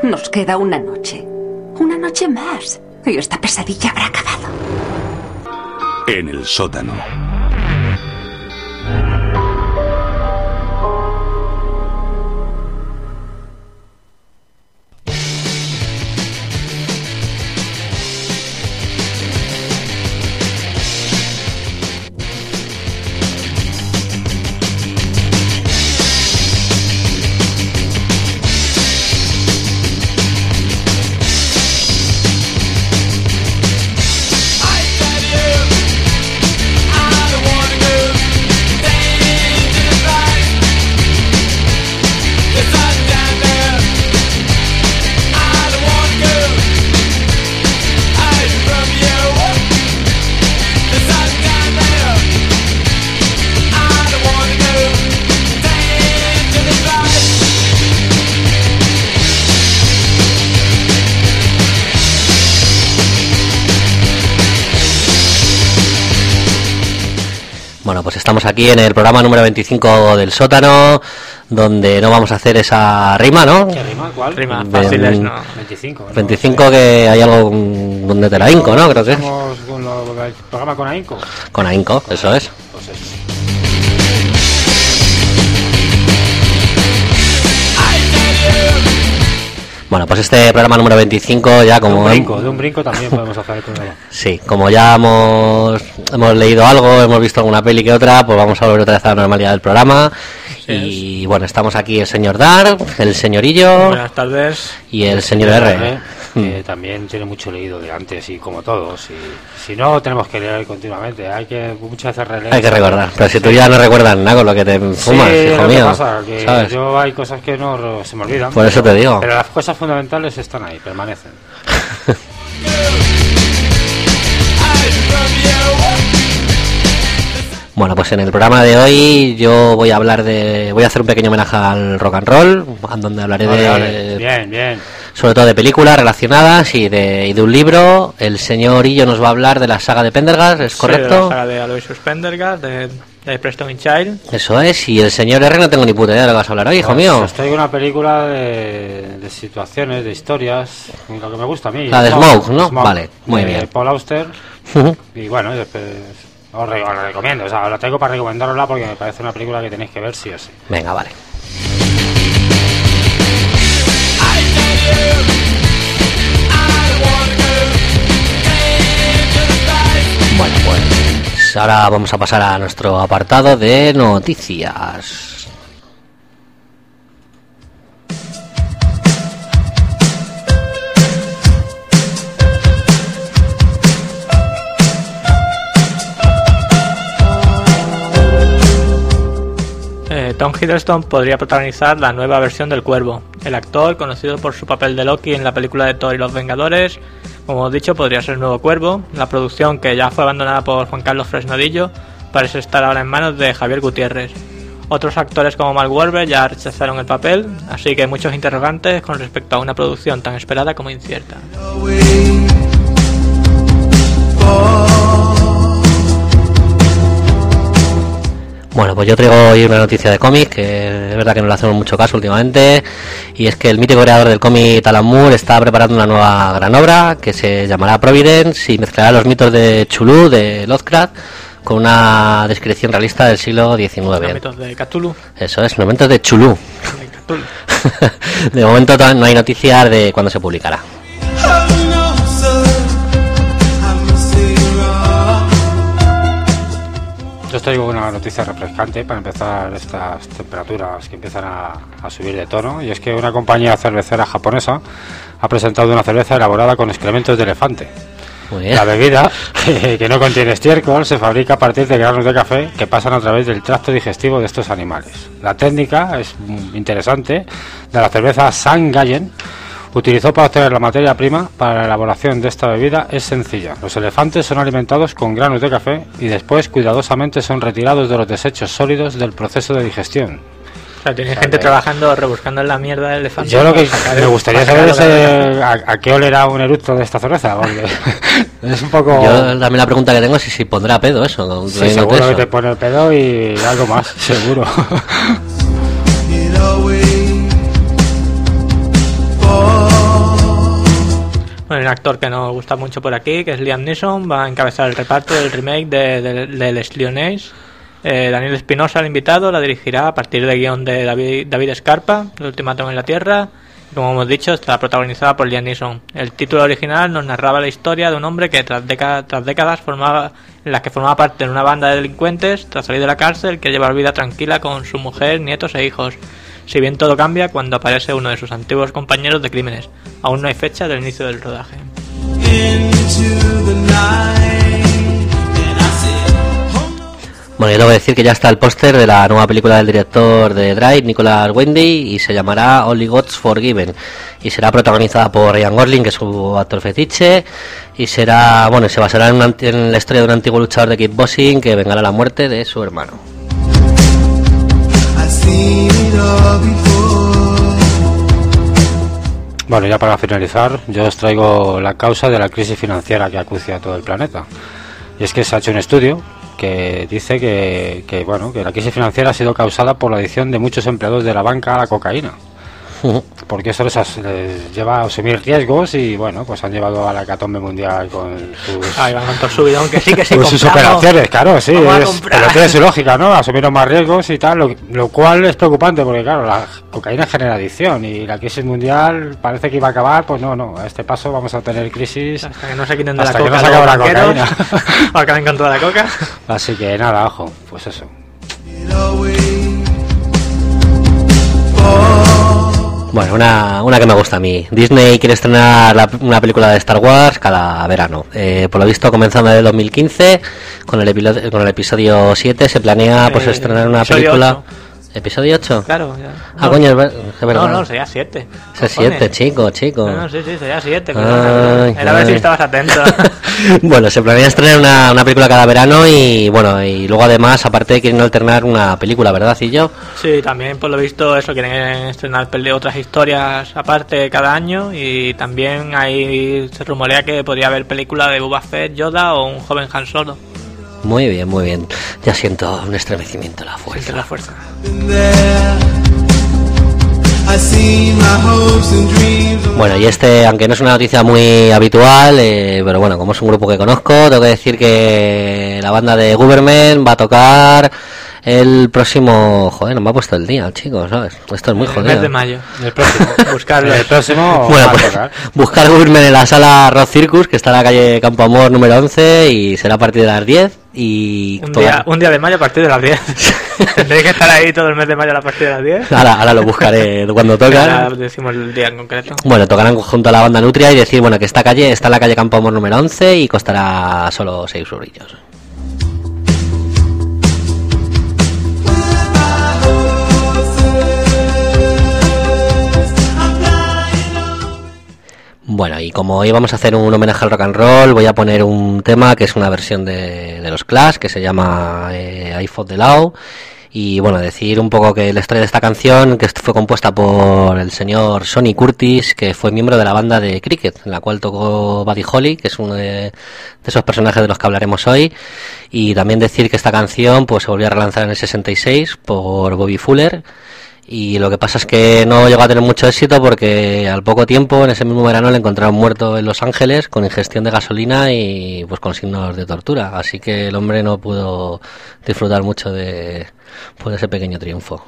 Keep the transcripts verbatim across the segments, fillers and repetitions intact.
Nos queda una noche. Una noche más. Y esta pesadilla habrá acabado. En el sótano. Bueno, pues estamos aquí en el programa número veinticinco del sótano, donde no vamos a hacer esa rima, ¿no? ¿Qué rima? ¿Cuál? Rima fáciles, no. veinticinco. ¿no? veinticinco, sí. Que hay algo donde te la hinco, ¿no? Creo que es. Estamos con lo, el programa con ahínco. Con ahínco, eso es. Pues eso. Bueno, pues este programa número veinticinco ya como... De un brinco, de un brinco también podemos hacer el programa. Sí, como ya hemos, hemos leído algo, hemos visto alguna peli que otra, pues vamos a volver otra vez a la normalidad del programa. Sí, y es. Bueno, estamos aquí el señor Dar, el señorillo... Buenas tardes. Y el señor R. R que mm. también tiene mucho leído de antes, y como todos. Y si no, tenemos que leer continuamente. Hay que muchas veces releer. Hay que recordar. Pero si tú ya no recuerdas nada con lo que te fumas, sí, hijo lo mío. Que pasa, que ¿sabes? Yo hay cosas que no se me olvidan. Por eso pero, te digo. Pero las cosas fundamentales están ahí, permanecen. Bueno, pues en el programa de hoy yo voy a hablar de... Voy a hacer un pequeño homenaje al rock and roll, donde hablaré vale, de... Vale. Bien, bien. Sobre todo de películas relacionadas y de, y de un libro. El señor Illo nos va a hablar de la saga de Pendergast, ¿es correcto? Sí, de la saga de Aloysius Pendergast, de, de Preston and Child. Eso es, y el señor R no tengo ni puta idea de lo que vas a hablar hoy, hijo pues, mío. Os traigo una película de, de situaciones, de historias, lo que me gusta a mí. La de Smoke, ¿no? Smoke, vale, muy de bien. Paul Auster. Uh-huh. Y bueno, después os, re, os la recomiendo, o sea, os la traigo para recomendarosla porque me parece una película que tenéis que ver sí o sí. Venga, vale. Bueno, pues ahora vamos a pasar a nuestro apartado de noticias. Eh, Tom Hiddleston podría protagonizar la nueva versión del Cuervo. El actor, conocido por su papel de Loki en la película de Thor y los Vengadores, como hemos dicho, podría ser el nuevo Cuervo. La producción, que ya fue abandonada por Juan Carlos Fresnadillo, parece estar ahora en manos de Javier Gutiérrez. Otros actores como Mark Wahlberg ya rechazaron el papel, así que hay muchos interrogantes con respecto a una producción tan esperada como incierta. Bueno, pues yo traigo hoy una noticia de cómic, que es verdad que no le hacemos mucho caso últimamente, y es que el mítico creador del cómic Alan Moore está preparando una nueva gran obra que se llamará Providence y mezclará los mitos de Chulú, de Lovecraft, con una descripción realista del siglo diecinueve. Los mitos de Cthulhu. Eso es, los mitos de Chulú. De momento no hay noticias de cuándo se publicará. Yo os traigo una noticia refrescante para empezar estas temperaturas que empiezan a, a subir de tono, y es que una compañía cervecera japonesa ha presentado una cerveza elaborada con excrementos de elefante. Muy bien. La bebida, que, que no contiene estiércol, se fabrica a partir de granos de café que pasan a través del tracto digestivo de estos animales. La técnica es interesante de la cerveza Sangayen. Utilizó para obtener la materia prima para la elaboración de esta bebida es sencilla. Los elefantes son alimentados con granos de café y después cuidadosamente son retirados de los desechos sólidos del proceso de digestión. O sea, tiene gente trabajando, rebuscando en la mierda del elefante. Yo lo que me gustaría saber es eh, a, a qué olerá un eructo de esta cerveza, porque es un poco... Yo también la pregunta que tengo es si, si pondrá pedo eso. Sí, seguro eso. Que te pone el pedo y algo más, seguro. Oh actor que nos gusta mucho por aquí, que es Liam Neeson, va a encabezar el reparto del remake de, de, de Les Lyonnais. Eh, Daniel Espinosa, el invitado, la dirigirá a partir del guión de David, David Scarpa, El Ultimátum en la Tierra. Como hemos dicho, está protagonizada por Liam Neeson. El título original nos narraba la historia de un hombre que tras, décadas, tras décadas formaba, en las que formaba parte de una banda de delincuentes, tras salir de la cárcel, quiere llevar vida tranquila con su mujer, nietos e hijos. Si bien todo cambia cuando aparece uno de sus antiguos compañeros de crímenes. Aún no hay fecha del inicio del rodaje. Bueno, yo tengo que decir que ya está el póster de la nueva película del director de Drive, Nicolas Windy, y se llamará Only God's Forgiven, y será protagonizada por Ryan Gosling, que es su actor fetiche, y será, bueno, se basará en, una, en la historia de un antiguo luchador de kickboxing que vengará la muerte de su hermano. Bueno, ya para finalizar, yo os traigo la causa de la crisis financiera que acucia a todo el planeta. Y es que se ha hecho un estudio que dice que, que bueno que la crisis financiera ha sido causada por la adicción de muchos empleados de la banca a la cocaína, porque eso les, les lleva a asumir riesgos y bueno, pues han llevado a la hecatombe mundial con sus Ahí van con todo el subidón, que sí, que sí, con sus operaciones, claro, sí, es, pero tiene su lógica, ¿no? Asumieron más riesgos y tal, lo, lo cual es preocupante porque claro, la cocaína genera adicción y la crisis mundial parece que iba a acabar, pues no, no, a este paso vamos a tener crisis hasta que no se quiten de hasta la que coca, no se acabe la cocaína. O acaben con toda la coca. Así que nada, ojo, pues eso. Bueno, una, una que me gusta a mí. Disney quiere estrenar la, una película de Star Wars cada verano. Eh, por lo visto, comenzando en el dos mil quince, con el, episodio, con el episodio siete, se planea pues estrenar una película... ocho. ¿Episodio ocho? Claro, ya. Ah, no, coño, es verdad. No, no, sería siete. Es siete, chico, chico. No, no, sí, sí, sería siete. Ay, era a ver si estabas atento. Bueno, se planea estrenar una, una película cada verano y bueno, y luego además, aparte quieren alternar una película, ¿verdad, Cillo? Sí, también por lo visto eso, quieren estrenar otras historias aparte cada año y también ahí se rumorea que podría haber película de Boba Fett, Yoda o un joven Han Solo. Muy bien, muy bien. Ya siento un estremecimiento en la fuerza. Siente la fuerza. Bueno, y este, aunque no es una noticia muy habitual, eh, pero bueno, como es un grupo que conozco, tengo que decir que la banda de Government va a tocar el próximo... Joder, no me ha puesto el día, chicos, ¿sabes? Esto es muy jodido. El mes de mayo. El próximo. Buscarlo. El próximo. Bueno, pues, buscar Government en la sala Rock Circus, que está en la calle Campo Amor número once, y será a partir de las diez. Y un día, un día de mayo a partir de las diez. Tendréis que estar ahí todo el mes de mayo a partir de las diez. Ahora, ahora lo buscaré cuando tocan. Ahora decimos el día en concreto. Bueno, tocarán junto a la banda Nutria y decir, bueno, que esta calle está en la calle Campo Amor número once y costará solo seis eurillos. Bueno, y como hoy vamos a hacer un homenaje al rock and roll, voy a poner un tema que es una versión de, de los Clash, que se llama eh, I Fought the Law. Y bueno, decir un poco que la historia de esta canción, que fue compuesta por el señor Sonny Curtis, que fue miembro de la banda de Cricket, en la cual tocó Buddy Holly, que es uno de, de esos personajes de los que hablaremos hoy. Y también decir que esta canción pues se volvió a relanzar en el sesenta y seis por Bobby Fuller. Y lo que pasa es que no llegó a tener mucho éxito porque al poco tiempo, en ese mismo verano, le encontraron muerto en Los Ángeles con ingestión de gasolina y pues con signos de tortura. Así que el hombre no pudo disfrutar mucho de, pues, de ese pequeño triunfo.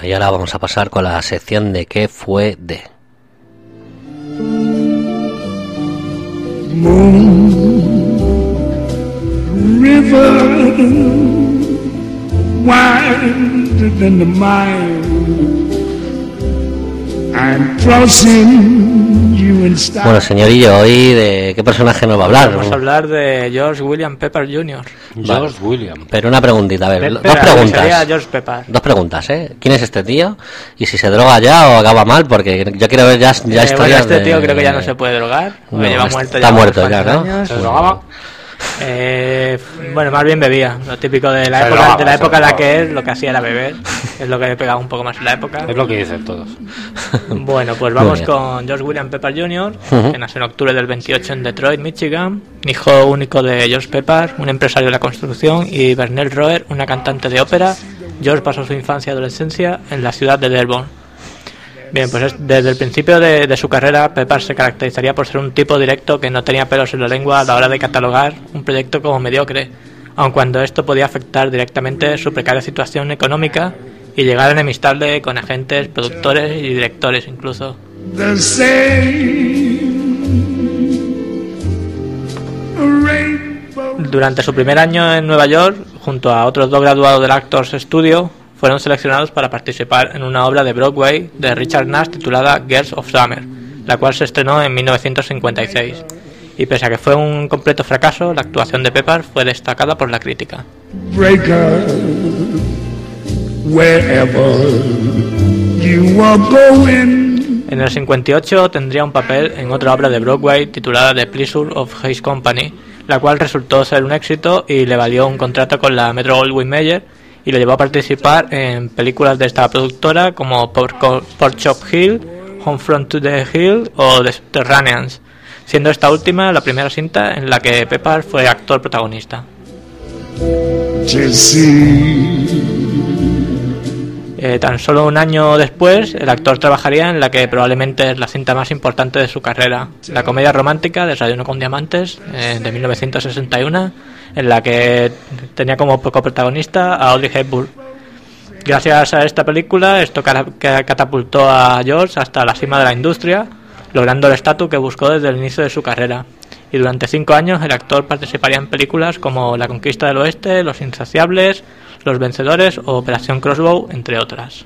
y ahora vamos a pasar con la sección de ¿qué fue de? Moon, river, wider than the mile, I'm crossing you in style. Bueno, señorillo, hoy ¿de qué personaje nos va a hablar? Vamos a hablar de George William Pepper junior George vale. William. Pero una preguntita, a ver, Pe- dos Pepper, preguntas. sería George Pepper. Dos preguntas, ¿eh? ¿Quién es este tío? Y si se droga ya o acaba mal, porque yo quiero ver ya, ya Eh, historias bueno, este de... tío creo que ya no se puede drogar. No, lleva está muerto ya muerto unos ya, cuantos ¿no? años. ¿Se drogaba? Eh, bueno, más bien bebía. Lo típico de la Se época, drogaba, de la se época en la drogaba. que es, lo que hacía era beber. Es lo que le pegaba un poco más en la época. Es lo que dicen todos. Bueno, pues Muy vamos bien. con George William Pepper junior, Ujú. que nació en octubre del veintiocho en Detroit, Michigan, hijo único de George Pepper, un empresario de la construcción, y Bernell Roer, una cantante de ópera. George pasó su infancia y adolescencia en la ciudad de Dearborn. Bien, pues es- desde el principio de, de su carrera, Pepper se caracterizaría por ser un tipo directo que no tenía pelos en la lengua a la hora de catalogar un proyecto como mediocre, aun cuando esto podía afectar directamente su precaria situación económica y llegar a enemistarle con agentes, productores y directores incluso. The same rainbow. Durante su primer año en Nueva York, junto a otros dos graduados del Actors Studio, fueron seleccionados para participar en una obra de Broadway de Richard Nash titulada Girls of Summer, la cual se estrenó en mil novecientos cincuenta y seis. Y pese a que fue un completo fracaso, la actuación de Pepper fue destacada por la crítica. Breaker, wherever you are going. En el cincuenta y ocho tendría un papel en otra obra de Broadway titulada The Pleasure of His Company, la cual resultó ser un éxito y le valió un contrato con la Metro-Goldwyn-Mayer y le llevó a participar en películas de esta productora como Pork Pork Chop Hill, Homefront to the Hill o The Subterraneans, siendo esta última la primera cinta en la que Pepper fue actor protagonista. To see Eh, tan solo un año después, el actor trabajaría en la que probablemente es la cinta más importante de su carrera, la comedia romántica Desayuno con Diamantes, eh, de mil novecientos sesenta y uno, en la que tenía como coprotagonista a Audrey Hepburn. Gracias a esta película, esto cara- que catapultó a George hasta la cima de la industria, logrando el estatus que buscó desde el inicio de su carrera. Y durante cinco años el actor participaría en películas como La Conquista del Oeste, Los Insaciables, Los Vencedores o Operación Crossbow, entre otras.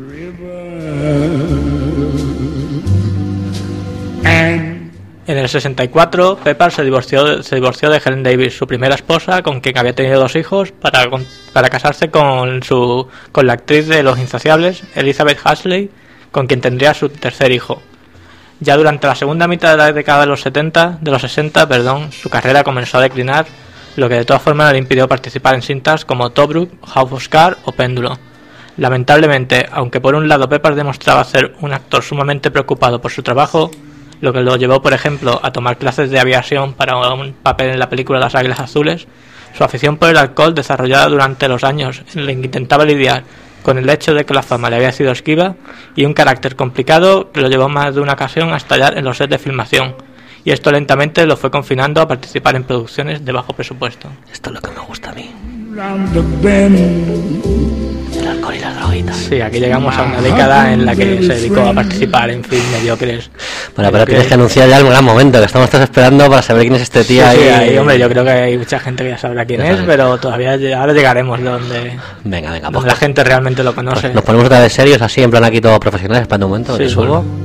and En el sesenta y cuatro, Pepper se divorció, se divorció de Helen Davis, su primera esposa, con quien había tenido dos hijos, para, con- para casarse con, su, con la actriz de Los Insaciables, Elizabeth Hasley, con quien tendría su tercer hijo. Ya durante la segunda mitad de la década de los setenta, de los sesenta, perdón, su carrera comenzó a declinar, lo que de todas formas le impidió participar en cintas como Tobruk, House of Cards o Péndulo. Lamentablemente, aunque por un lado Pepper demostraba ser un actor sumamente preocupado por su trabajo, lo que lo llevó, por ejemplo, a tomar clases de aviación para un papel en la película Las Águilas Azules, su afición por el alcohol desarrollada durante los años en la que intentaba lidiar con el hecho de que la fama le había sido esquiva, y un carácter complicado que lo llevó más de una ocasión a estallar en los sets de filmación, y esto lentamente lo fue confinando a participar en producciones de bajo presupuesto. Esto es lo que me gusta a mí, round the bend. el alcohol y las droguitas. Sí, aquí llegamos a una década en la que se dedicó a participar en films mediocres. Bueno, pero tienes que anunciar ya el gran momento, que estamos todos esperando para saber quién es este Sí, tío sí, ahí. ahí, hombre, yo creo que hay mucha gente que ya sabrá quién Ya es, sabes. pero todavía lle- ahora llegaremos donde, Venga, venga, donde pues, la gente realmente lo conoce. pues nos ponemos otra vez serios, así en plan aquí todos profesionales, espérate un momento, Sí, que subo. bueno.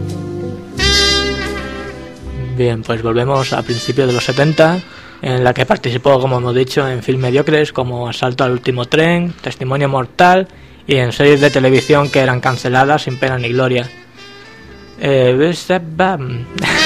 Bien, pues volvemos a principios de los setenta, en la que participó, como hemos dicho, en films mediocres como Asalto al último tren, Testimonio mortal y en series de televisión que eran canceladas sin pena ni gloria. Eh, ves- bam.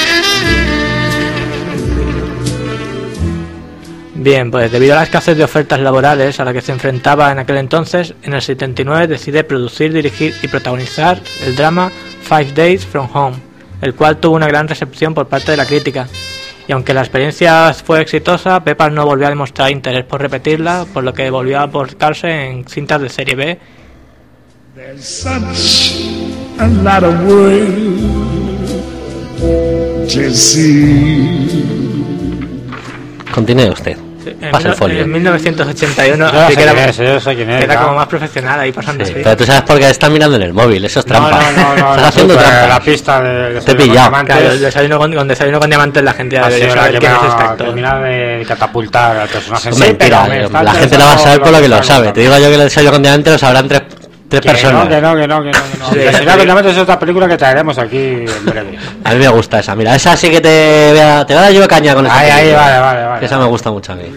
Bien, pues debido a la escasez de ofertas laborales a la que se enfrentaba en aquel entonces, en el setenta y nueve decide producir, dirigir y protagonizar el drama Five Days from Home, el cual tuvo una gran recepción por parte de la crítica. Y aunque la experiencia fue exitosa, Pepper no volvió a demostrar interés por repetirla, por lo que volvió a volcarse en cintas de serie B. There's such a lot of world to see. Continúe usted. En, Pasa el folio. en mil novecientos ochenta y uno, Yo así sé que era, quién es, yo sé quién es, que era claro. como más profesional ahí pasando Sí, así. pero tú sabes por qué estás mirando en el móvil, eso es trampa. No, no, no, no, Estás no, haciendo no, trampa. la pista de, de Te he pillado. Claro, el desayuno con, con desayuno con diamantes la gente ya Ha debería sido la saber que quién me es este ha actor. terminado de catapultar al personaje. Es Sí, pero mentira, me eh, está la gente lo va a saber por lo que lo sabe. Te digo yo que el desayuno con diamantes lo sabrán tres, tres Que personas. no, que no, que no, que no, que no. Sí, Que sí. si no, que es otra película que traeremos aquí en breve. A mí me gusta esa, mira, esa sí que te voy a, te voy a dar yo caña con esa Ahí, ahí, película. vale, vale, vale. Que esa me gusta mucho a mí.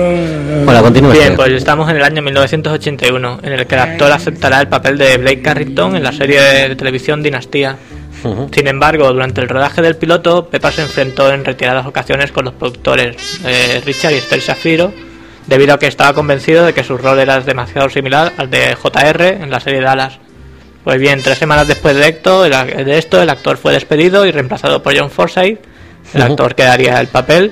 Bueno, continúe Bien, usted. pues estamos en el año mil novecientos ochenta y uno, en el que el actor aceptará el papel de Blake Carrington en la serie de televisión Dinastía. Ujú. Sin embargo, durante el rodaje del piloto, Pepper se enfrentó en reiteradas ocasiones con los productores eh, Richard y Estelle Shapiro, debido a que estaba convencido de que su rol era demasiado similar al de J R en la serie Dallas. Pues bien, tres semanas después de esto, el, de esto, el actor fue despedido y reemplazado por John Forsythe, el Ujú. actor que daría el papel.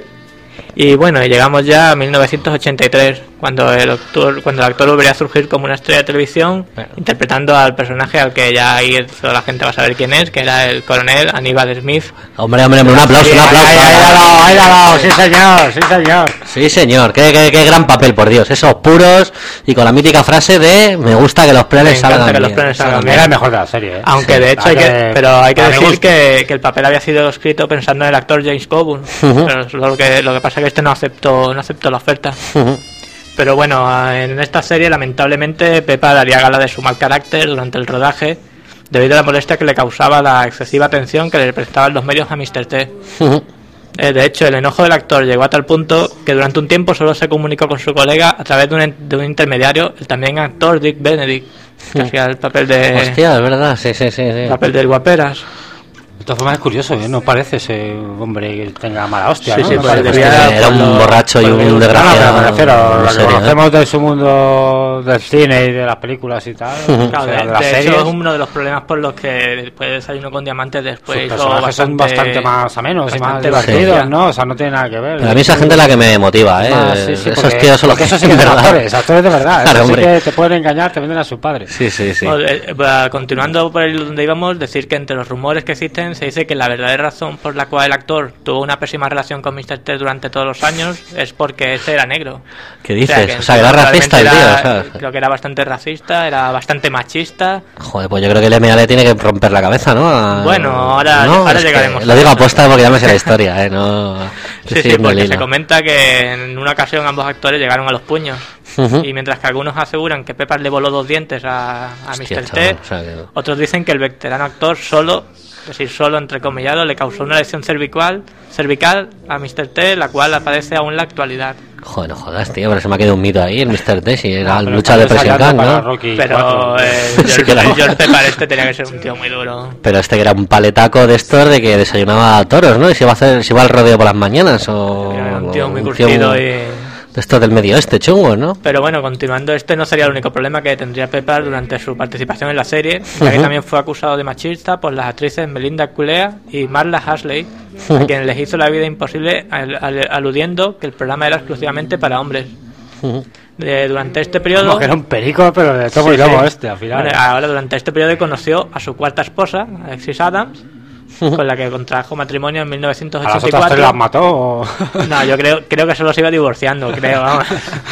Y bueno, y llegamos ya a mil novecientos ochenta y tres, cuando el actor, cuando el actor volvería a surgir como una estrella de televisión, Bueno. interpretando al personaje al que ya ahí toda la gente va a saber quién es, que era el coronel Aníbal Smith. Hombre, hombre, hombre, un aplauso, un aplauso. Ahí, ahí, ahí, la dado, ahí, la dado, sí señor, sí señor. Sí, señor, qué, qué, qué gran papel, por Dios. Esos puros y con la mítica frase de me gusta que los planes Me encanta salgan que los bien. planes salgan Era el mejor de la serie, ¿eh? Aunque Sí, de hecho hay hay que, que- pero hay que a mí me decir gusta. que, que el papel había sido escrito pensando en el actor James Coburn, Ujú. pero lo que lo que pasa es que este no aceptó no aceptó la oferta. Ujú. Pero bueno, en esta serie lamentablemente Peppa daría gala de su mal carácter durante el rodaje, debido a la molestia que le causaba la excesiva atención que le prestaban los medios a míster T. Ujú. Eh, de hecho, el enojo del actor llegó a tal punto que durante un tiempo solo se comunicó con su colega a través de un, de un intermediario, el también actor Dick Benedict, que hacía el papel de Hostia, es verdad, sí, sí, sí. sí. el papel del guaperas. De todas formas es curioso, ¿eh? No parece ese hombre que tenga mala hostia, Sí, ¿no? sí, No pues parece debía- que- Era un por lo- borracho y por lo que un gusta. No, no, desgraciado. pero me refiero, en lo que serio, ¿eh? conocemos de su mundo del cine y de las películas y tal, o Claro, sea, de, de las de series, hecho es uno de los problemas por los que después de Desayuno con Diamantes sus después hizo personajes son bastante más amenos y más bastante divertidos, gracia. ¿no? O sea, no tiene nada que ver. Pero a mí esa gente es la que me motiva, ¿eh? Ah, sí, sí, Esos porque- tíos son los porque que esos sí que en son verdad. actores, actores de verdad. Claro, Esos sí hombre. que te pueden engañar, te venden a su padre. Sí, sí, sí. Bueno, eh, eh, continuando por el donde íbamos, decir que entre los rumores que existen se dice que la verdadera razón por la cual el actor tuvo una pésima relación con míster T durante todos los años es porque este era negro. ¿Qué dices? que O sea, que era racista el tío, era- o sea. Creo que era bastante racista, era bastante machista. Joder, pues yo creo que el M A le tiene que romper la cabeza, ¿no? A- Bueno, ahora- ahora Es que llegaremos a Lo digo eso. aposta porque ya me sé la historia, ¿eh? No. Sí, estoy sí, siguiendo el porque hilo. se comenta que en una ocasión ambos actores llegaron a los puños. Ujú. Y mientras que algunos aseguran que Pepper le voló dos dientes a, a Hostia, míster T, chaval, o sea que- otros dicen que el veterano actor solo, es decir, solo entrecomillado, le causó una lesión cervical, cervical a míster T, la cual aparece aún en la actualidad. Joder, no jodas, tío, pero se me ha quedado un mito ahí, el míster T, si era Ah, el pero lucha de parece Pressing hallando Can, para ¿no? Rocky Pero cuatro. eh, Sí George, que la- George Pepper este tenía que ser un tío muy duro. Pero este que era un paletaco de estos de que desayunaba toros, ¿no? Y se iba a hacer, se iba al rodeo por las mañanas o... Era un tío muy un curtido muy- y... De estos del medio oeste, chungos, ¿no? Pero bueno, continuando, este no sería el único problema que tendría Pepper durante su participación en la serie, ya que Ujú. también fue acusado de machista por las actrices Melinda Culea y Marla Hasley, a Ujú. quienes les hizo la vida imposible al- al- aludiendo que el programa era exclusivamente para hombres. Ujú. De- durante este periodo... Como que era un perico, pero de todo Sí, y lobo sí. este, al final. Bueno, ahora durante este periodo conoció a su cuarta esposa, Alexis Adams, con la que contrajo matrimonio en ¿A las otras tres las mil novecientos ochenta y cuatro. mató o...? No, yo creo, creo que solo se iba divorciando, creo, vamos.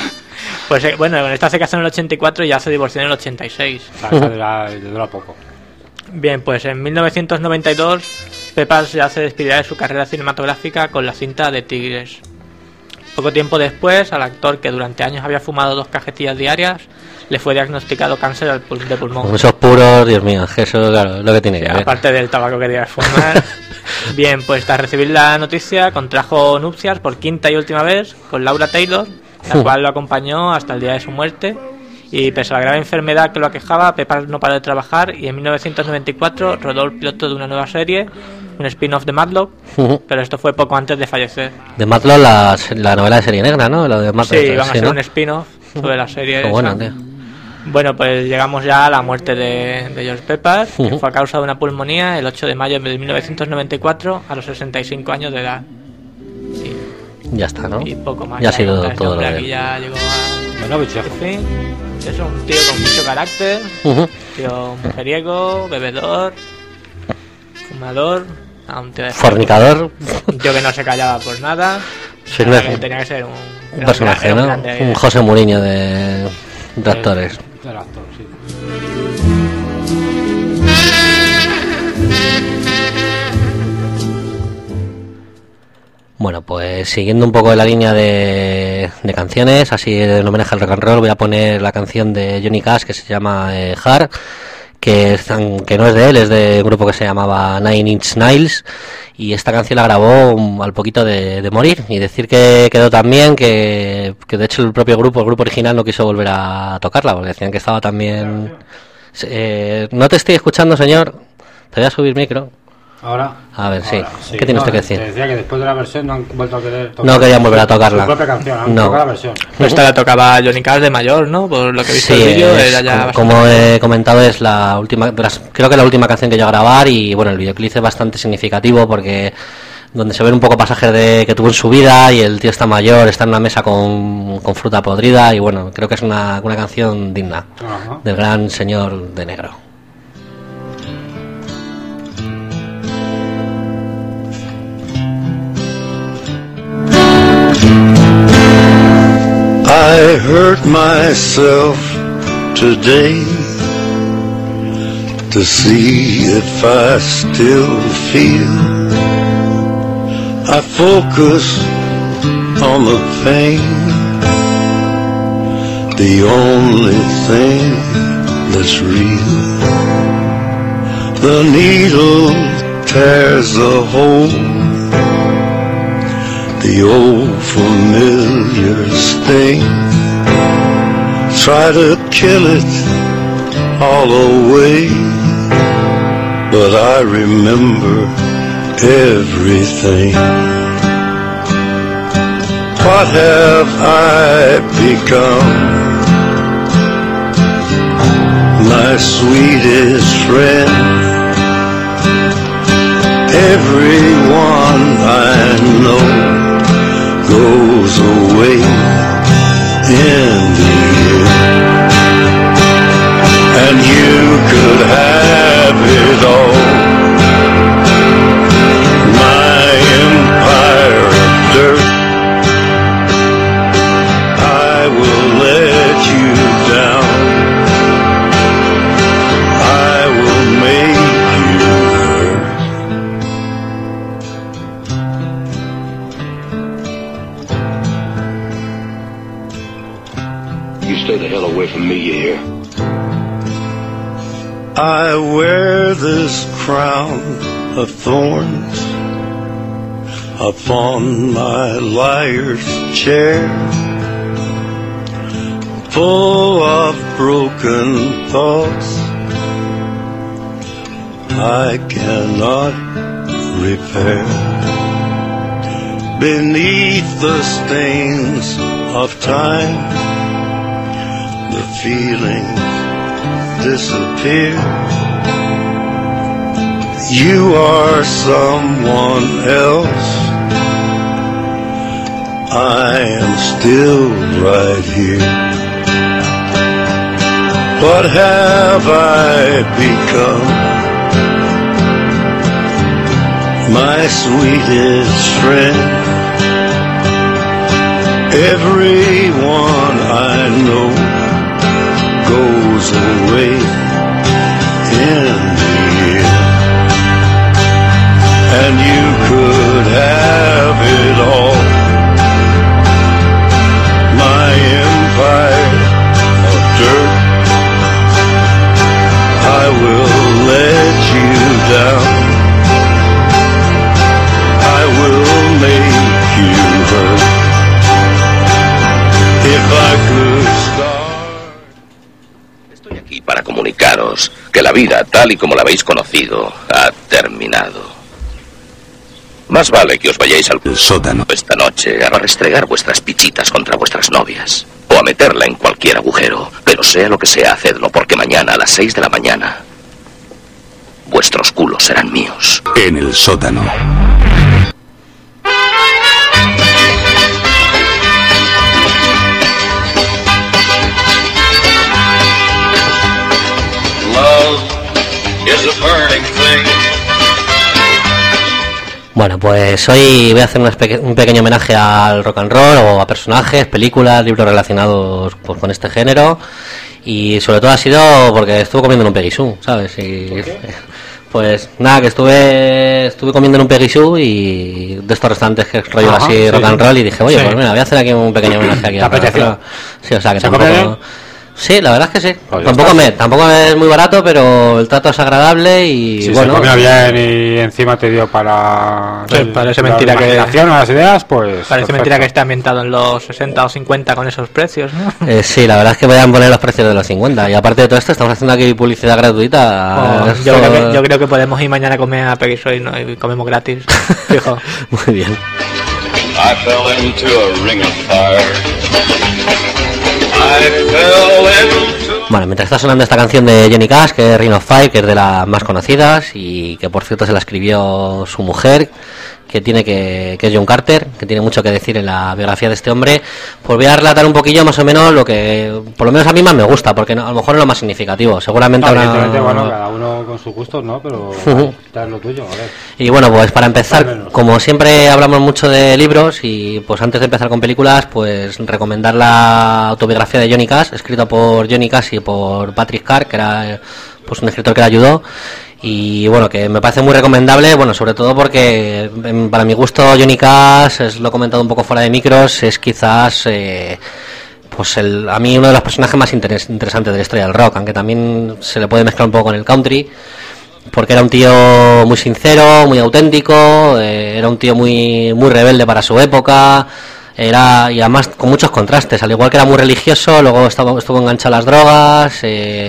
Pues eh, bueno, con esta se casó en el ochenta y cuatro y ya se divorció en el ochenta y seis. O sea, eso dura, dura poco. Bien, pues en mil novecientos noventa y dos Pepper ya se despidirá de su carrera cinematográfica con la cinta de Tigres. Poco tiempo después, al actor que durante años había fumado dos cajetillas diarias, le fue diagnosticado cáncer al pul- de pulmón. Con esos puros, Dios mío, que eso, claro, es lo que tiene que ver. Aparte del tabaco que quería fumar. Bien, pues tras recibir la noticia, contrajo nupcias por quinta y última vez con Laura Taylor, la cual lo acompañó hasta el día de su muerte. Y pese a la grave enfermedad que lo aquejaba, Pepper no paró de trabajar y en mil novecientos noventa y cuatro rodó el piloto de una nueva serie, un spin-off de Matlock, Ujú. pero esto fue poco antes de fallecer. De Matlock, la, la novela de Serie Negra, ¿no? Lo de Matlock, Sí, van a ser ¿no? un spin-off sobre la serie. Qué bueno, esa. tío. Bueno, pues llegamos ya a la muerte de, de George Pepper, que Ujú. fue a causa de una pulmonía el ocho de mayo de mil novecientos noventa y cuatro a los sesenta y cinco años de edad. Ya está, ¿no? Y poco más. Ya ha Ya sido contar, este todo lo hombre de aquí él. ya llegó a... Bueno, bicho. En fin, es un tío con mucho carácter, Ujú. tío mujeriego, bebedor, fumador, ah, un tío de Fornicador. un tío que no se callaba por nada. Sí, Tenía que, tenía que ser un, un era personaje, un ¿no? grande- Un José Mourinho de, de actores. Del actor, sí. Bueno, pues siguiendo un poco en la línea de, de canciones, así en homenaje al rock and roll, voy a poner la canción de Johnny Cash que se llama eh, Hard, que, es, que no es de él, es de un grupo que se llamaba Nine Inch Nails, y esta canción la grabó um, al poquito de, de morir, y decir que quedó tan bien que, que de hecho el propio grupo, el grupo original, no quiso volver a tocarla, porque decían que estaba también... Eh, no te estoy escuchando, señor, te voy a subir micro. Ahora. A ver, sí. Ahora, sí. ¿Qué tiene No, usted que decir? Te decía que después de la versión no han vuelto a querer tocar. No querían volver a su- tocarla. Su propia canción, han No. tocado la versión. Pues esta la tocaba Johnny Cash de mayor, ¿no? Por lo que he visto Sí, el vídeo, es era ya como, bastante- como he comentado, es la última, de las- creo que la última canción que yo a grabar, y bueno, el videoclip es bastante significativo porque donde se ven un poco pasajes de que tuvo en su vida, y el tío está mayor, está en una mesa con, con fruta podrida, y bueno, creo que es una, una canción digna Ajá. del gran señor de negro. I hurt myself today to see if I still feel. I focus on the pain, the only thing that's real. The needle tears a hole, the old familiar sting. Try to kill it all away, but I remember everything. What have I become? My sweetest friend. Everyone I know goes away in the end, and you could have it all. My empire of dirt, I will let you down. I will make you hurt. You stay the hell away from me, you hear? I wear this crown of thorns upon my liar's chair, full of broken thoughts I cannot repair. Beneath the stains of time, the feelings disappear. You are someone else, I am still right here. What have I become? My sweetest friend. Everyone I know goes away in the end, and you could have it all. My empire of dirt, I will let you down. I will make you hurt. If I could start. Estoy aquí para comunicaros que la vida, tal y como la habéis conocido, ha terminado. Más vale que os vayáis al El sótano. esta noche a restregar vuestras pichitas contra vuestras novias, o a meterla en cualquier agujero, pero sea lo que sea, hacedlo, porque mañana a las seis de la mañana vuestros culos serán míos. En el sótano. Love is a burning thing. Bueno, pues hoy voy a hacer un, espe- un pequeño homenaje al rock and roll o a personajes, películas, libros relacionados pues, con este género. Y sobre todo ha sido porque estuve comiendo en un Peguisú, ¿sabes? Y, pues nada, que estuve estuve comiendo en un Peguisú y de estos restaurantes que es rollo Ajá, así sí, rock and sí. roll y dije, oye, Sí. pues mira, voy a hacer aquí un pequeño homenaje aquí. ¿Te al rock and apeteció? roll. Sí, o sea que ¿Se come tampoco... bien? Sí, la verdad es que sí. Pues ya tampoco está. me, tampoco es muy barato, pero el trato es agradable y Si bueno. se comía bien y encima te dio para Sí, el- parece la mentira que- imaginación o las ideas, pues Parece perfecto. mentira que esté ambientado en los sesenta o cincuenta con esos precios, ¿no? Eh, sí, la verdad es que voy a poner los precios de los cincuenta. Y aparte de todo esto, estamos haciendo aquí publicidad gratuita. Oh, Esto- yo, creo que, yo creo que podemos ir mañana a comer a Peguisoy, ¿no? Y comemos gratis. Fijo. Muy bien. I fell into a ring of fire. I fell into... Bueno, mientras está sonando esta canción de Johnny Cash, que es Ring of Fire, que es de las más conocidas y que por cierto se la escribió su mujer, que tiene que, que es John Carter, que tiene mucho que decir en la biografía de este hombre, pues voy a relatar un poquillo más o menos lo que, por lo menos a mí más me gusta, porque no- a lo mejor es lo más significativo, seguramente No, habrá- evidentemente, bueno, cada uno con sus gustos, ¿no? Pero Ujú. ya es lo tuyo, a ver. Y bueno, pues para empezar, Al menos. como siempre hablamos mucho de libros y pues antes de empezar con películas, pues recomendar la autobiografía de Johnny Cash, escrita por Johnny Cash y por Patrick Carr, que era eh, pues un escritor que le ayudó. Y bueno, que me parece muy recomendable, bueno, sobre todo porque em, para mi gusto Johnny Cash, es, lo he comentado un poco fuera de micros, es quizás... eh, pues el, a mí uno de los personajes más interes- interesantes de la historia del rock, aunque también se le puede mezclar un poco con el country, porque era un tío muy sincero, muy auténtico, eh, era un tío muy muy rebelde para su época, era y además con muchos contrastes, al igual que era muy religioso, luego estaba, estuvo enganchado a las drogas, eh,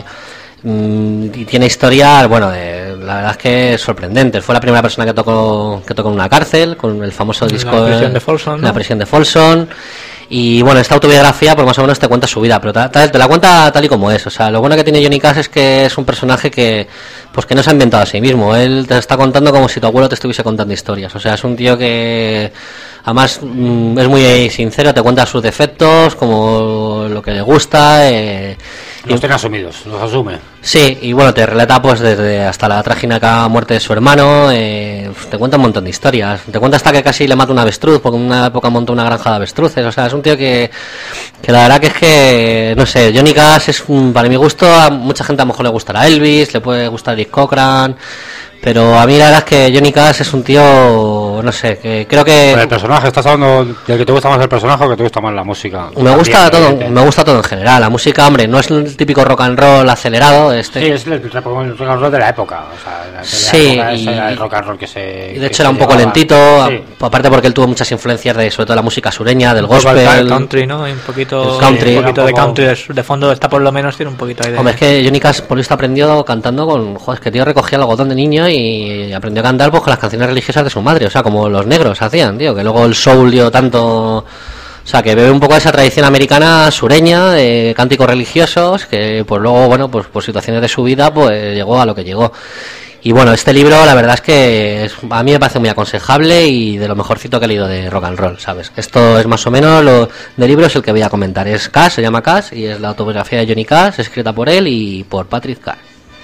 mm, y tiene historias, bueno, eh, la verdad es que es sorprendente. Fue la primera persona que tocó que tocó en una cárcel con el famoso En la disco prisión de Folsom, ¿no? la prisión de Folsom. Y bueno, esta autobiografía pues más o menos te cuenta su vida, pero ta- ta- te la cuenta tal y como es. O sea, lo bueno que tiene Johnny Cash es que es un personaje que pues que no se ha inventado a sí mismo. Él te está contando como si tu abuelo te estuviese contando historias. O sea, es un tío que además mm, es muy sincero, te cuenta sus defectos, como lo que le gusta. Eh, Los tiene asumidos, los asume. Sí, y bueno, te relata pues desde hasta la trágica muerte de su hermano, eh, te cuenta un montón de historias, te cuenta hasta que casi le mata un avestruz, porque en una época montó una granja de avestruces, o sea, es un tío que, que la verdad que es que, no sé, Johnny Cash es, un- para mi gusto, a mucha gente a lo mejor le gustará Elvis, le puede gustar Dick Cochran, pero a mí la verdad es que Johnny Cash es un tío, no sé, que creo que... Pero el personaje, ¿estás hablando de que te gusta más el personaje o que te gusta más la música? Me gusta También, todo, evidente. me gusta todo en general. La música, hombre, no es el típico rock and roll acelerado. Este, Sí, es el, el rock and roll de la época. O sea, de la Sí, época y- ese era el rock and roll que se. y de que hecho se era un poco llevaba. lentito, Sí. a- aparte porque él tuvo muchas influencias de sobre todo la música sureña, del Un poco el gospel. country, ¿no? Y un poquito, El country. un poquito de Un poco- country de, de fondo está por lo menos tiene un poquito ahí de... Hombre, es que Johnny Cash por lo visto aprendió cantando con... Joder, es que tío recogía el algodón de niño y aprendió a cantar pues con las canciones religiosas de su madre, o sea, como los negros hacían, tío, que luego el soul dio tanto... O sea, que bebe un poco de esa tradición americana sureña, de cánticos religiosos, que pues luego, bueno, pues por situaciones de su vida, pues llegó a lo que llegó. Y bueno, este libro la verdad es que es- a mí me parece muy aconsejable y de lo mejorcito que he leído de rock and roll, ¿sabes? Esto es más o menos lo de libro es el que voy a comentar. Es Cash, se llama Cash y es la autobiografía de Johnny Cash, escrita por él y por Patrick Carr.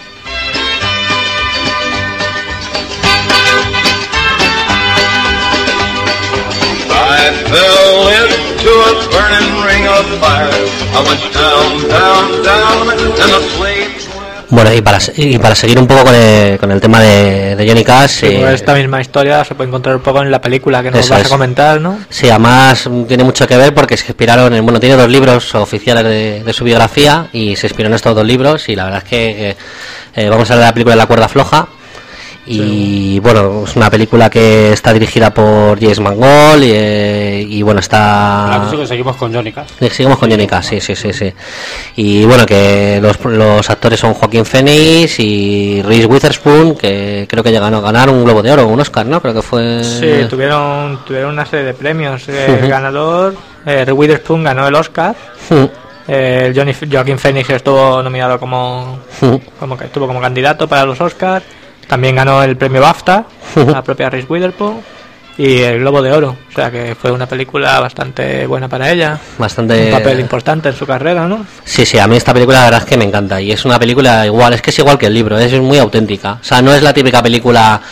I fell into a burning ring of fire. I went down, down, down, and the flames went... Bueno, y para, y para seguir un poco con el, con el tema de, de Johnny Cash... Sí, eh, pues esta misma historia se puede encontrar un poco en la película que nos Eso vas es. a comentar, ¿no? Sí, además mm, tiene mucho que ver porque se inspiraron en, bueno, tiene dos libros oficiales de, de su biografía y se inspiró en estos dos libros y la verdad es que, que, eh, vamos a ver la película La cuerda floja y bueno, es una película que está dirigida por James Mangold y, eh, y bueno, Claro, está... sí que seguimos con Johnny Cash. Sí, seguimos con Johnny Cash, sí, sí, sí, sí. Y bueno, que los, los actores son Joaquín Phoenix y Reese Witherspoon, que creo que llegaron a ganar un Globo de Oro, un Oscar, ¿no? Creo que fue... Sí, tuvieron, tuvieron una serie de premios. El Ujú. ganador, eh, Reese Witherspoon ganó el Oscar. Mm, Eh, Johnny, Joaquín Phoenix estuvo nominado como, mm. como que estuvo como candidato para los Oscars. También ganó el premio BAFTA, la propia Reese Witherspoon, y el Globo de Oro. O sea que fue una película bastante buena para ella. Bastante... Un papel importante en su carrera, ¿no? Sí, sí, a mí esta película la verdad es que me encanta y es una película igual, es que es igual que el libro, es muy auténtica. O sea, no es la típica película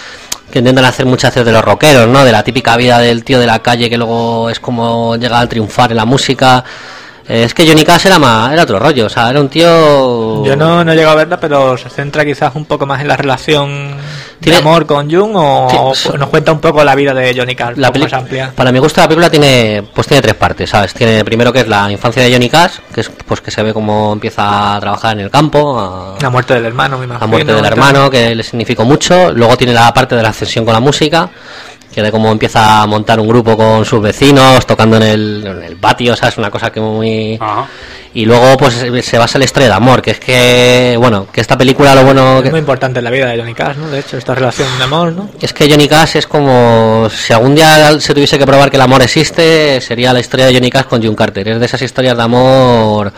que intentan hacer muchas veces de los rockeros, ¿no? De la típica vida del tío de la calle que luego es como llega a triunfar en la música. Es que Johnny Cash era más, era otro rollo, o sea, era un tío... Yo no, no he llegado a verla, pero se centra quizás un poco más en la relación ¿Tiene... de amor con Jung, o sí, nos cuenta un poco la vida de Johnny Cash, la peli... más amplia. Para mi gusto la película tiene, pues tiene tres partes, ¿sabes? Tiene primero que es la infancia de Johnny Cash, que es pues que se ve cómo empieza a trabajar en el campo, a... la muerte del hermano, me imagino. La muerte del hermano, que le significó mucho. Luego tiene la parte de la ascensión con la música, que de cómo empieza a montar un grupo con sus vecinos, tocando en el, en el patio, o sea, es una cosa que muy... Ajá. Y luego pues se basa en la historia de amor, que es que, bueno, que esta película lo bueno... Es que... muy importante en la vida de Johnny Cash, ¿no? De hecho, esta relación de amor, ¿no? Es que Johnny Cash es como... Si algún día se tuviese que probar que el amor existe, sería la historia de Johnny Cash con June Carter. Es de esas historias de amor...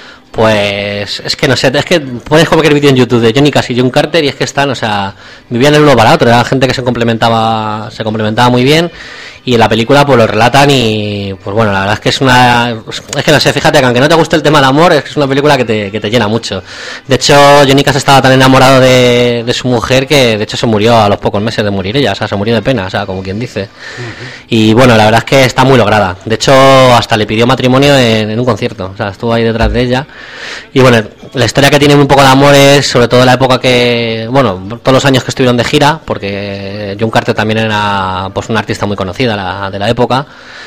Pues es que no sé, es que pones cualquier vídeo en YouTube de Johnny Cash y June Carter y es que están, o sea, vivían el uno para otro, era gente que se complementaba, se complementaba muy bien, y en la película pues lo relatan y pues bueno, la verdad es que es una, es que no sé, fíjate que aunque no te guste el tema del amor, es que es una película que te, que te llena mucho. De hecho, Johnny Cash estaba tan enamorado de, de su mujer que de hecho se murió a los pocos meses de morir ella, o sea, se murió de pena, o sea, como quien dice. Uh-huh. Y bueno, la verdad es que está muy lograda. De hecho, hasta le pidió matrimonio en, en un concierto, o sea, estuvo ahí detrás de ella. Y bueno, la historia que tiene un poco de amor es sobre todo la época que, bueno, todos los años que estuvieron de gira, porque June Carter también era pues una artista muy conocida la, de la época.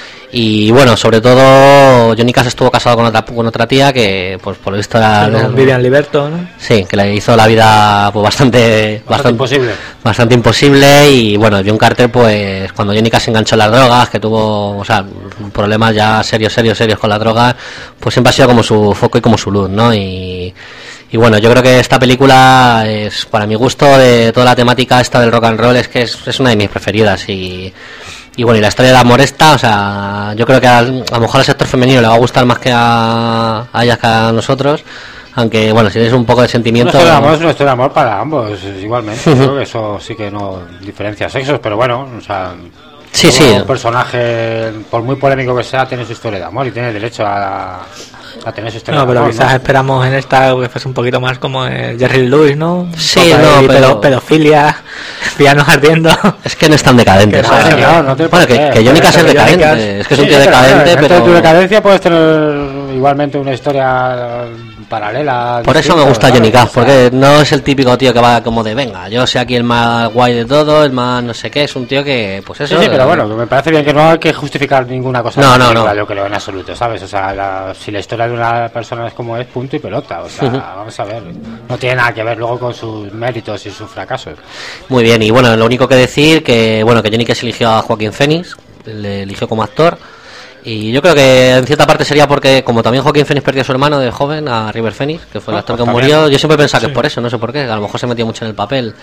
Y bueno, sobre todo Johnny Cash estuvo casado con otra con otra tía que pues por lo visto era sí, con Vivian Liberto, ¿no? Sí, que le hizo la vida pues bastante bastante, bastante imposible. Bastante imposible y bueno, June Carter pues cuando Johnny Cash se enganchó en las drogas, que tuvo, o sea, problemas ya serios, serios, serios con las drogas, pues siempre ha sido como su foco y como su luz, ¿no? Y Y bueno, yo creo que esta película es, para mi gusto, de toda la temática esta del rock and roll, es que es, es una de mis preferidas. Y, y bueno, y la historia de amor esta, o sea, yo creo que a, a lo mejor al sector femenino le va a gustar más que a, a ellas que a nosotros. Aunque, bueno, si tienes un poco de sentimiento... Una historia de amor es una historia de amor para ambos, igualmente. Uh-huh. Creo que eso sí que no diferencia sexos, pero bueno, o sea... Sí, sí. Un personaje, por muy polémico que sea, tiene su historia de amor y tiene derecho a... a tener su historia no, de pero amor, quizás ¿no? Esperamos en esta que fuese un poquito más como eh, Jerry Lewis, ¿no? Sí, no, ahí, pero... pedofilia, pianos ardiendo... Es que no es tan decadente, que ¿sabes? no, no, no te bueno, que, que Johnny Cash es decadente, Cash... es que es un sí, tío decadente, pero... pero... En tu decadencia puedes tener igualmente una historia paralela... Por eso me gusta Johnny Cash, porque no es el típico tío que va como de, venga, yo sé aquí el más guay de todo, el más no sé qué, es un tío que, pues eso... Sí, sí, pero bueno, me parece bien que no hay que justificar ninguna cosa. No, no, no. Yo creo en absoluto, ¿sabes? O sea, la, si la historia de una persona es como es, punto y pelota, o sea, uh-huh. Vamos a ver, no tiene nada que ver luego con sus méritos y sus fracasos. Muy bien, y bueno, lo único que decir que, bueno, que Johnny Cash eligió a Joaquín Phoenix, le eligió como actor. Y yo creo que en cierta parte sería porque, como también Joaquín Phoenix perdió a su hermano de joven, a River Phoenix, que fue el actor que murió, yo siempre pensaba que sí. Es por eso, no sé por qué, a lo mejor se metió mucho en el papel.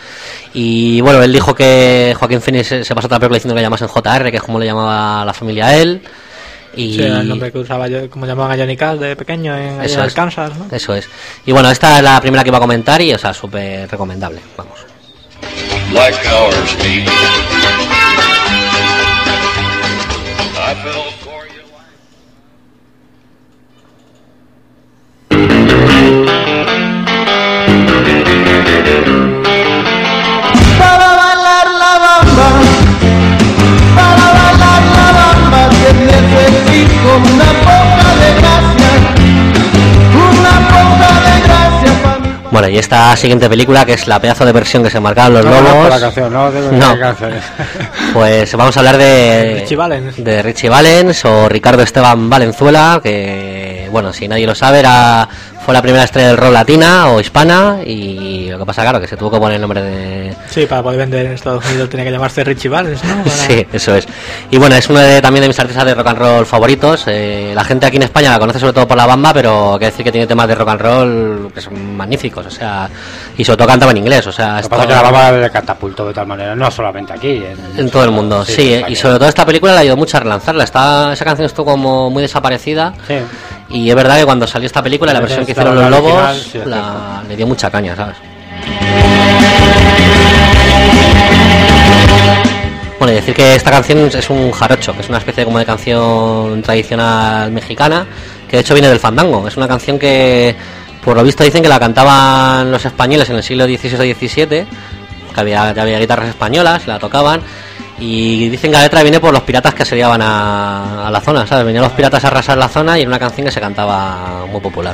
Y bueno, él dijo que Joaquín Phoenix se, se pasó toda la película diciendo que le llamasen J R, que es como le llamaba la familia a él. Y... Sí, el nombre que usaba yo, como llamaban a Johnny Cash de pequeño en, en Arkansas, ¿no? Eso es. Y bueno, esta es la primera que iba a comentar y, o sea, súper recomendable, vamos. Like ours, me. I fell for you. Para bailar la bamba, para bailar la bamba, que necesito una poca de gracia, una poca de gracia para mi... Bueno, y esta siguiente película, que es la pedazo de versión que se marcaban los no, lobos. No, la canción, no, de no. canciones. Pues vamos a hablar de Richie Valens. de Richie Valens o Ricardo Esteban Valenzuela, que bueno, si nadie lo sabe, era fue la primera estrella del rock latina o hispana, y lo que pasa, claro, que se tuvo que poner el nombre de... Sí, para poder vender en Estados Unidos tenía que llamarse Richie Valens, ¿no? Para... Sí, eso es. Y bueno, es uno de, también de mis artistas de rock and roll favoritos. Eh, la gente aquí en España la conoce sobre todo por La Bamba, pero hay que decir que tiene temas de rock and roll que son magníficos, o sea, y sobre todo cantaba en inglés, o sea... Lo que pasa es que La Bamba le catapultó de tal manera, no solamente aquí. En, en todo el mundo, sí, sí, y sobre todo esta película le ayudó mucho a relanzarla. Está, esa canción estuvo como muy desaparecida. Sí. Y es verdad que cuando salió esta película, la versión que hicieron los Lobos, sí, la, le dio mucha caña, ¿sabes? Bueno, y decir que esta canción es un jarocho, que es una especie como de canción tradicional mexicana, que de hecho viene del fandango. Es una canción que, por lo visto, dicen que la cantaban los españoles en el siglo dieciséis o diecisiete, que había, ya había guitarras españolas, la tocaban. Y dicen que la letra viene por los piratas que asediaban a, a la zona, ¿sabes? Venían los piratas a arrasar la zona y era una canción que se cantaba muy popular.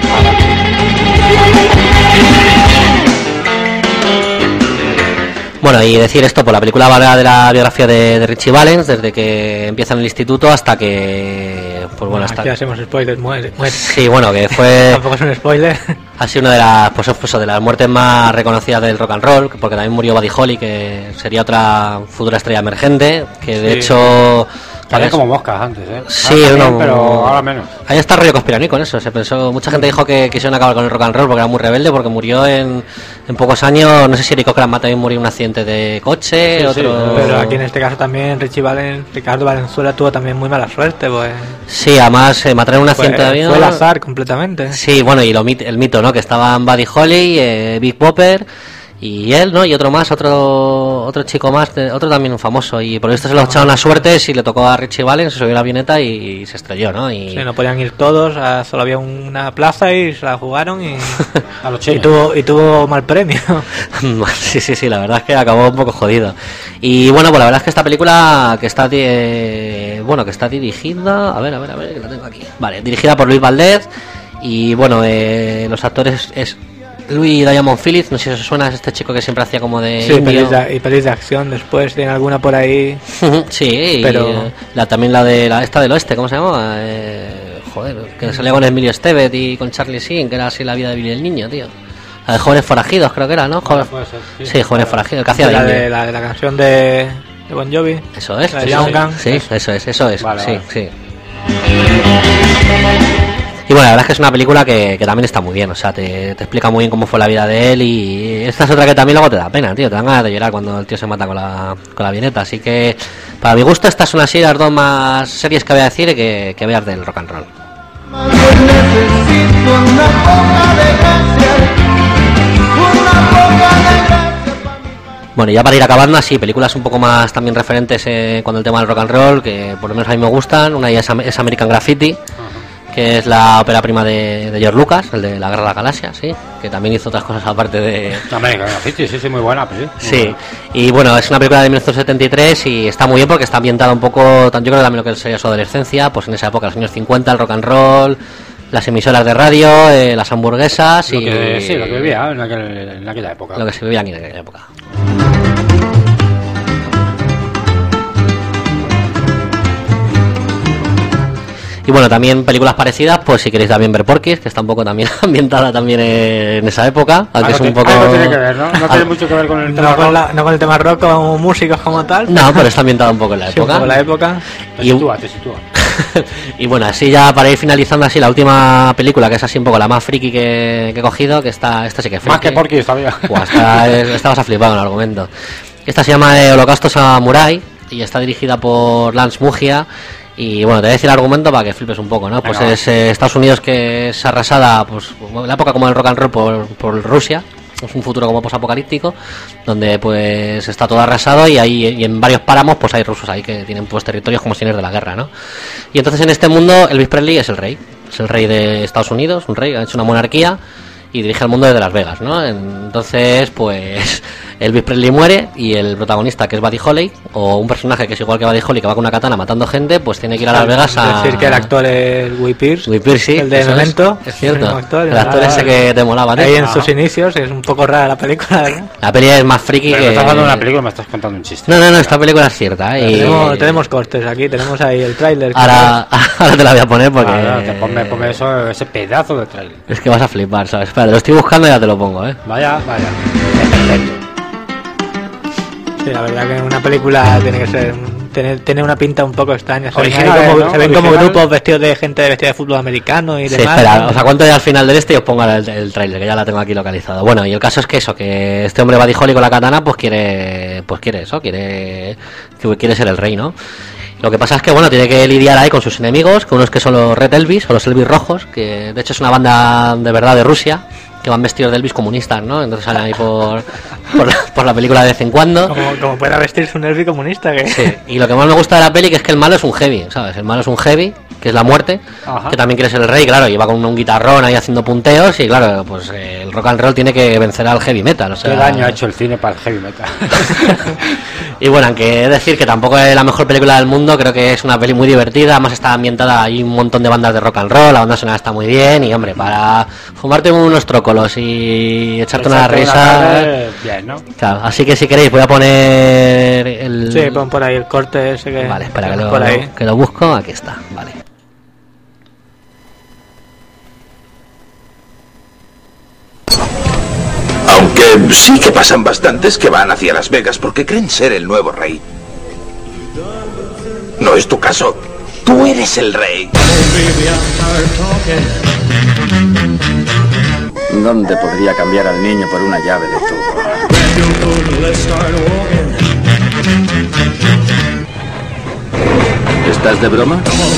Bueno, y decir esto, pues la película va de la biografía de, de Richie Valens, desde que empieza en el instituto hasta que... Pues bueno, hasta... Aquí hacemos spoilers, muere, muere. Sí, bueno, que fue... Tampoco es un spoiler. Ha sido una de las, pues, pues, de las muertes más reconocidas del rock and roll, porque también murió Buddy Holly, que sería otra futura estrella emergente, que de sí. hecho... Salía como moscas antes, ¿eh? Sí, ahora también, no, pero ahora menos. Ahí está rollo conspiranoico con eso. Se pensó, mucha gente dijo que quisieron acabar con el rock and roll porque era muy rebelde, porque murió en, en pocos años. No sé si Eric Cochran también murió en un accidente de coche. Sí, otro... sí, pero aquí en este caso también Richie Valen, Ricardo Valenzuela tuvo también muy mala suerte, pues. Sí, además eh, mataron en un accidente fue, de avión. Fue el azar completamente. Sí, bueno, y lo, el mito, ¿no? Que estaban Buddy Holly, eh, Big Bopper. Y él, ¿no? Y otro más, otro otro chico más, otro también un famoso. Y por esto se lo echaron a suertes y le tocó a Richie Valens, se subió a la avioneta y, y se estrelló, ¿no? Y... Sí, no podían ir todos, a, solo había una plaza y se la jugaron y, a los y, tuvo, y tuvo mal premio. Sí, sí, sí, la verdad es que acabó un poco jodido. Y bueno, pues la verdad es que esta película que está, eh, bueno, que está dirigida, a ver, a ver, a ver, que la tengo aquí. Vale, dirigida por Luis Valdez y bueno, eh, los actores es... Louis Diamond Phillips, no sé si os suena, es este chico que siempre hacía como de... Sí, pelis de, y pelis de acción después, tiene alguna por ahí. Sí, pero y la, también la de la esta del oeste, ¿cómo se llama? Eh, joder, que salía con Emilio Estevez y con Charlie Sheen, que era así la vida de Billy el Niño, tío. La de Jóvenes Forajidos, creo que era, ¿no? Joven... Puede ser, sí, sí, Jóvenes Forajidos, el que hacía de la Indio. de, la de la canción de, de Bon Jovi. Eso es, la de eso Young es. Gun. Sí, eso es, eso es, vale, sí, vale. sí. Y bueno, la verdad es que es una película que, que también está muy bien, o sea, te, te explica muy bien cómo fue la vida de él y esta es otra que también luego te da pena, tío, te dan ganas de llorar cuando el tío se mata con la, con la avioneta, así que para mi gusto estas son así las dos más series que voy a decir que, que veas del rock and roll. Bueno, y ya para ir acabando, así, películas un poco más también referentes eh, con el tema del rock and roll, que por lo menos a mí me gustan. Una ya es, es American Graffiti, que es la ópera prima de, de George Lucas, el de La Guerra de la Galaxia, sí, que también hizo otras cosas aparte de... American Graffiti, sí, sí, muy buena, pues sí. Muy sí, buena. Y bueno, es una película de mil novecientos setenta y tres y está muy bien porque está ambientada un poco, yo creo que también lo que sería su adolescencia, pues en esa época, los años cincuenta, el rock and roll, las emisoras de radio, eh, las hamburguesas Lo y... que, sí, lo que vivía en, aquel, en aquella época. Lo que se vivía aquí en aquella época. Y bueno, también películas parecidas, pues si queréis también ver Porky's, que está un poco también ambientada también en esa época, aunque ah, es no un te, poco... ah, no tiene que ver, ¿no? No tiene mucho que ver con el tema No con, rock. la, no con el tema rock como músicos como tal. No, pero está ambientada un poco en la sí, un época. poco en la época. Te Y, sitúa, te sitúa. y bueno, así ya para ir finalizando así la última película, que es así un poco la más friki que, que he cogido, que está, esta sí que es friki. Más que Porky todavía. Pues esta, esta vas a flipar con el argumento. Esta se llama eh, Holocausto Samurai y está dirigida por Lance Mugia. Y bueno, te voy a decir el argumento para que flipes un poco, ¿no? Pues Venga, es eh, Estados Unidos que es arrasada, pues en la época como del rock and roll por, por Rusia. Es un futuro como posapocalíptico, donde pues está todo arrasado y ahí y en varios páramos pues hay rusos ahí que tienen pues territorios como si no es de la guerra, ¿no? Y entonces en este mundo Elvis Presley es el rey, es el rey de Estados Unidos, un rey, ha hecho una monarquía y dirige el mundo desde Las Vegas, ¿no? Entonces pues Elvis Presley muere y el protagonista, que es Buddy Holly, o un personaje que es igual que Buddy Holly, que va con una katana matando gente, pues tiene que ir a Las Vegas a... decir que el actor es Guy Pearce, Guy Pearce, sí, el de eso Memento, es, es cierto, el, actor, el actor ese que te molaba, ¿no? ahí en Ah. sus inicios, es un poco rara la película, ¿verdad? La peli es más friki Pero que... me estás hablando de una película, me estás contando un chiste. No, no, no, esta película es cierta, ¿eh? Y... Tenemos, tenemos cortes aquí, tenemos ahí el tráiler. Ahora, ahora te la voy a poner porque... Ah, te ponme, ponme eso, ese pedazo de trailer. Es que vas a flipar, ¿sabes? Espera, te lo estoy buscando y ya te lo pongo, ¿eh? Vaya, vaya. Perfecto. Sí, la verdad que una película tiene que ser tener, tener una pinta un poco extraña. Se ven, Original, ahí como, ¿no? se ven como Original. grupos vestidos de gente vestida de fútbol americano y Sí, demás. espera, ¿no? os la cuento ya al final del este y os pongo el, el trailer, que ya la tengo aquí localizado. Bueno, y el caso es que eso, que este hombre Buddy Holly con la katana, pues quiere, pues quiere eso, quiere, quiere ser el rey, ¿no? Lo que pasa es que, bueno, tiene que lidiar ahí con sus enemigos, que unos que son los Red Elvis, o los Elvis rojos, que de hecho es una banda de verdad de Rusia, que van vestidos de Elvis comunistas, ¿no? Entonces salen ahí por, por, la, por la película de vez en cuando. Como, como pueda vestirse un Elvis comunista, que... Sí, y lo que más me gusta de la peli que es que el malo es un heavy, ¿sabes? El malo es un heavy, que es la muerte, Ajá. que también quiere ser el rey, claro, y va con un guitarrón ahí haciendo punteos y claro, pues eh, el rock and roll tiene que vencer al heavy metal, o sea... ¿Qué daño ha hecho el cine para el heavy metal? Y bueno, aunque es decir que tampoco es la mejor película del mundo, creo que es una peli muy divertida, además está ambientada, hay un montón de bandas de rock and roll, la banda sonora está muy bien y hombre, para fumarte unos trócolos y echarte una risa... Bien, ¿no? Claro, así que si queréis voy a poner el... Sí, pon por ahí el corte ese que... Vale, espera que lo, por ahí. que lo busco, aquí está, vale. Aunque sí que pasan bastantes que van hacia Las Vegas porque creen ser el nuevo rey. No es tu caso. Tú eres el rey. ¿Dónde podría cambiar al niño por una llave de tubo? ¿Estás de broma?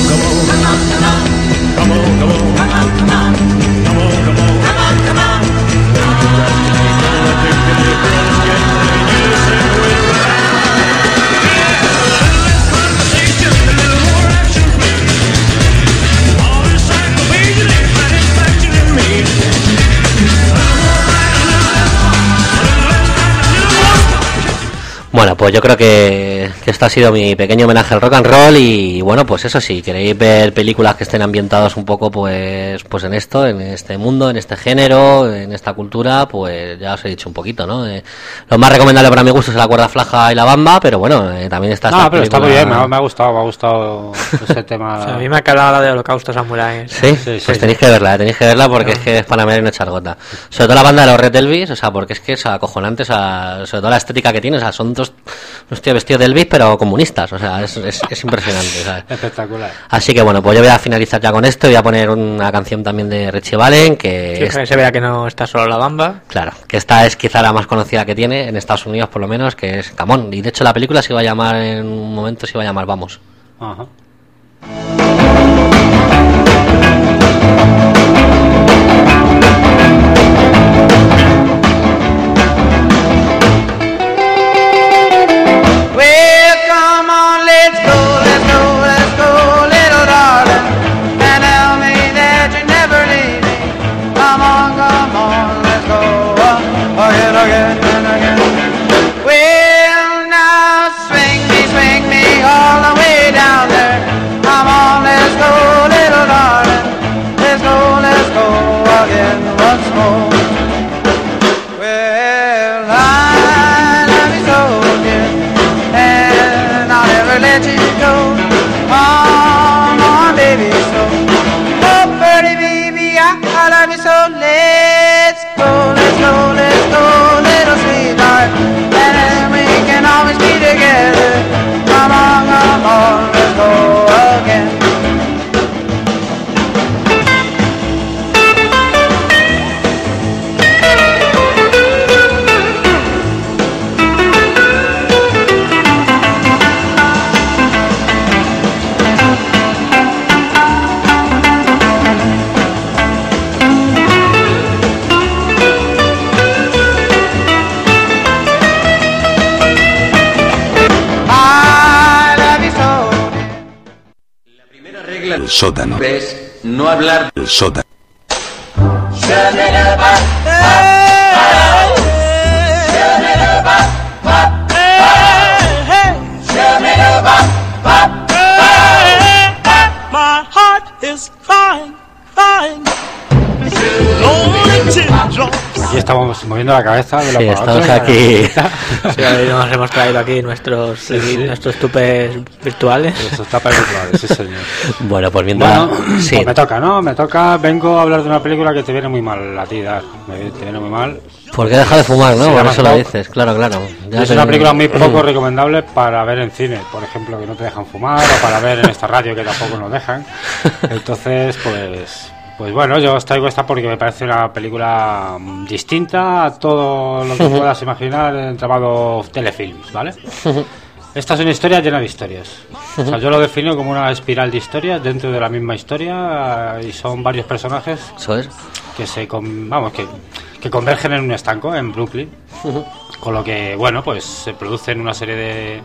Bueno, pues yo creo que, que esto ha sido mi pequeño homenaje al rock and roll y bueno, pues eso, si queréis ver películas que estén ambientadas un poco pues pues en esto, en este mundo, en este género, en esta cultura, pues ya os he dicho un poquito, ¿no? Eh, lo más recomendable para mi gusto es La cuerda floja y La bamba, pero bueno, eh, también está esta No, pero película... está muy bien, me ha, me ha gustado, me ha gustado ese tema. O sea, a mí me ha calado la de Holocausto Samurai. ¿Sí? Sí, sí, pues sí. tenéis que verla, eh, tenéis que verla porque no. es que es para ver y no echar gota. Sobre todo la banda de los Red Elvis, o sea, porque es que es acojonante, o sea, sobre todo la estética que tiene, o sea, son dos... unos tíos vestidos de Elvis pero comunistas, o sea, es, es, es impresionante, ¿sabes? Espectacular. Así que bueno, pues yo voy a finalizar ya con esto y voy a poner una canción también de Richie Valens que... Sí, es... que se vea que no está solo la bamba. Claro, que esta es quizá la más conocida que tiene en Estados Unidos por lo menos, que es Come On, y de hecho la película se iba a llamar en un momento, se iba a llamar Vamos. Ajá. Again and again. Well, now swing me, swing me all the way down there. Come on, let's go, little darling. Let's go, let's go again once more. Well, I love you so, dear, and I'll never let you go. Come on, baby, so. Oh, pretty baby, I, I love you so. Let's go, let's go, let's go. And we can always be together. Come on, come on, let's go again. El sótano. Es no hablar. El sótano. My heart is crying, crying. Aquí estamos moviendo la cabeza de la sí, estamos aquí. Sí, hoy nos hemos traído aquí nuestros sí, sí. nuestros tupes virtuales. Nuestros tapas virtuales, sí señor. Bueno, pues mientras... Bueno, sí. Pues me toca, ¿no? Me toca, vengo a hablar de una película que te viene muy mal a ti, Dar. Me, te viene muy mal. Porque deja de fumar, ¿no? Se Por eso lo Pop. dices, claro, claro. Ya es te... una película muy poco recomendable para ver en cine, por ejemplo, que no te dejan fumar, o para ver en esta radio que tampoco nos dejan. Entonces, pues... Pues bueno, yo os traigo esta porque me parece una película distinta a todo lo que puedas imaginar en llamado telefilms, ¿vale? Esta es una historia llena de historias. O sea, yo lo defino como una espiral de historias dentro de la misma historia y son varios personajes. Eso es. que se con, vamos que, que convergen en un estanco en Brooklyn, uh-huh. Con lo que bueno pues se producen una serie de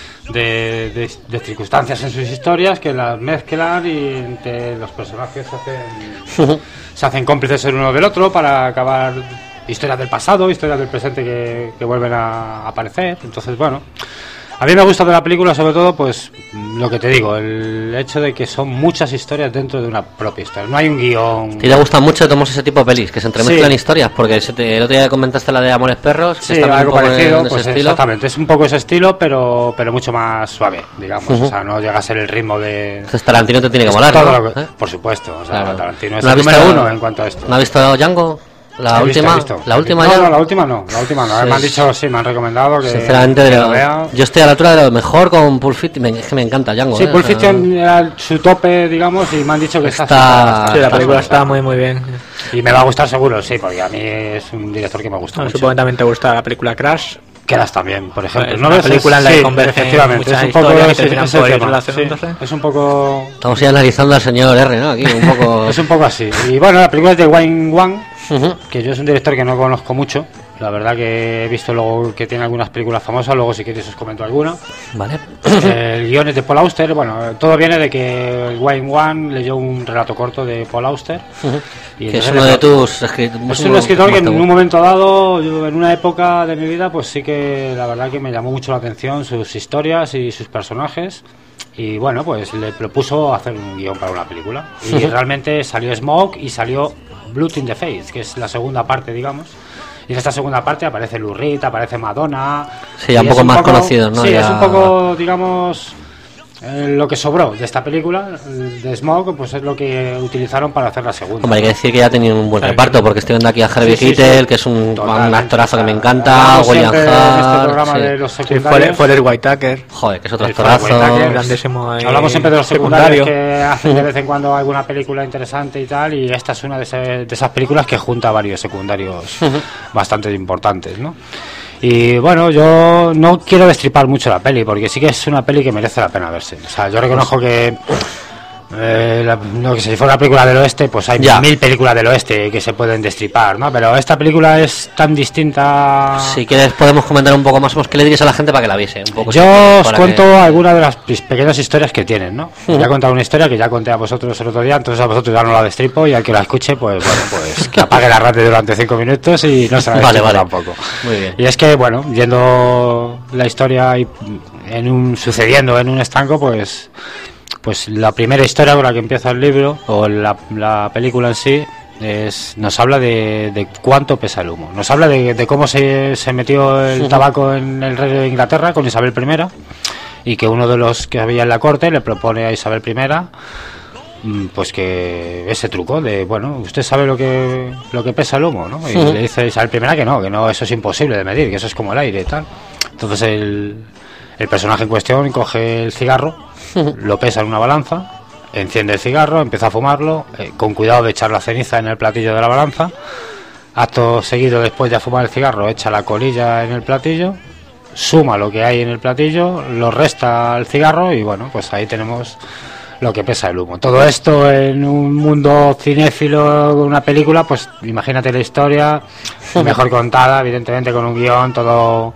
de, de de circunstancias en sus historias que las mezclan y entre los personajes se hacen uh-huh. se hacen cómplices el uno del otro para acabar historias del pasado, historias del presente que, que vuelven a aparecer. Entonces bueno, a mí me gusta de la película sobre todo pues lo que te digo, el hecho de que son muchas historias dentro de una propia historia, no hay un guión. ¿Te gusta mucho tomamos ese tipo de pelis que se entremezclan sí. historias? Porque se te, el otro día comentaste la de Amores Perros, que sí, está algo un poco parecido, en ese pues estilo. Exactamente, es un poco ese estilo, pero pero mucho más suave, digamos, uh-huh. O sea, no llega a ser el ritmo de. Entonces Tarantino te tiene que es molar, todo ¿no? lo que... ¿Eh? Por supuesto, o sea, claro. Tarantino es ¿No el visto, número uno en cuanto a esto. ¿No has visto Django? La he última, visto, he visto. la última no, ya. No, la última no, la última no. Sí. Me han dicho, sí, me han recomendado que. Sinceramente, que de lo lo, vea. Yo estoy a la altura de lo mejor con Pulp Fiction. Es que me encanta Django. Sí, ¿eh? Pulp o sea, Fiction era su tope, digamos, y me han dicho que está. está sí, la película está, está muy, muy bien. Y me va a gustar seguro, sí, porque a mí es un director que me gusta. No, mucho. Supongo que también te gusta la película Crash. Crash también, por ejemplo. Es no una ves película en la sí, que convergen efectivamente, muchas es un poco historias ese, que terminan ese por ir tema, relacionándose. Sí, es un poco. Estamos ya analizando al señor R, ¿no? Aquí un poco. Es un poco así. Y bueno, la película es de Wayne Wang, uh-huh. Que yo es un director que no conozco mucho. La verdad que he visto luego que tiene algunas películas famosas, luego si queréis os comento alguna. Vale. El guion es de Paul Auster, bueno, todo viene de que Wayne Wang leyó un relato corto de Paul Auster. Uh-huh. Y que es uno de tus escritores. Es un escritor que en un momento dado, yo, en una época de mi vida, pues sí que la verdad que me llamó mucho la atención sus historias y sus personajes. Y bueno, pues le propuso hacer un guión para una película. Y uh-huh. realmente salió Smoke y salió Blood in the Face, que es la segunda parte, digamos. Y en esta segunda parte aparece Lou Reed, aparece Madonna. Sí, ya un poco un más conocidos, ¿no? Sí, ya... es un poco, digamos, eh, lo que sobró de esta película, de Smoke, pues es lo que utilizaron para hacer la segunda. Hombre, hay que decir que ya tenían un buen sí, reparto, porque estoy viendo aquí a Harvey sí, sí, Keitel, sí. que es un, un actorazo o sea, que me encanta, William Hart. Este programa sí. de los secundarios. Sí, Forest Whitaker. Joder, que es otro actorazo. Grandísimo. Hablamos siempre de los secundarios que hacen de vez en cuando alguna película interesante y tal, y esta es una de, ese, de esas películas que junta varios secundarios bastante importantes, ¿no? Y bueno, yo no quiero destripar mucho la peli, porque sí que es una peli que merece la pena verse. O sea, yo reconozco que eh, la, no, que si fuera una película del oeste, pues hay ya. mil películas del oeste que se pueden destripar, ¿no? Pero esta película es tan distinta. Si quieres podemos comentar un poco más, pues que le dirías a la gente para que la viese un poco. Yo os cuento que... algunas de las pequeñas historias que tienen, ¿no? Uh-huh. Ya he contado una historia que ya conté a vosotros el otro día, entonces a vosotros ya no la destripo, y al que la escuche, pues bueno, pues que apague la radio durante cinco minutos y no se la vale, vale. tampoco. Muy bien. Y es que, bueno, viendo la historia y en un, sucediendo en un estanco, pues pues la primera historia con la que empieza el libro, o la, la película en sí, es, nos habla de, de cuánto pesa el humo. Nos habla de, de cómo se, se metió el tabaco en el rey de Inglaterra con Isabel primera, y que uno de los que había en la corte le propone a Isabel primera pues que ese truco de, bueno, usted sabe lo que lo que pesa el humo, ¿no? Y uh-huh. le dice Isabel primera que no, que no, eso es imposible de medir, que eso es como el aire y tal. Entonces el, el personaje en cuestión coge el cigarro, uh-huh. lo pesa en una balanza, enciende el cigarro, empieza a fumarlo, eh, con cuidado de echar la ceniza en el platillo de la balanza. Acto seguido, después de fumar el cigarro, echa la colilla en el platillo, suma lo que hay en el platillo, lo resta al cigarro y bueno, pues ahí tenemos lo que pesa el humo. Todo esto en un mundo cinéfilo, una película, pues imagínate la historia mejor contada, evidentemente con un guión todo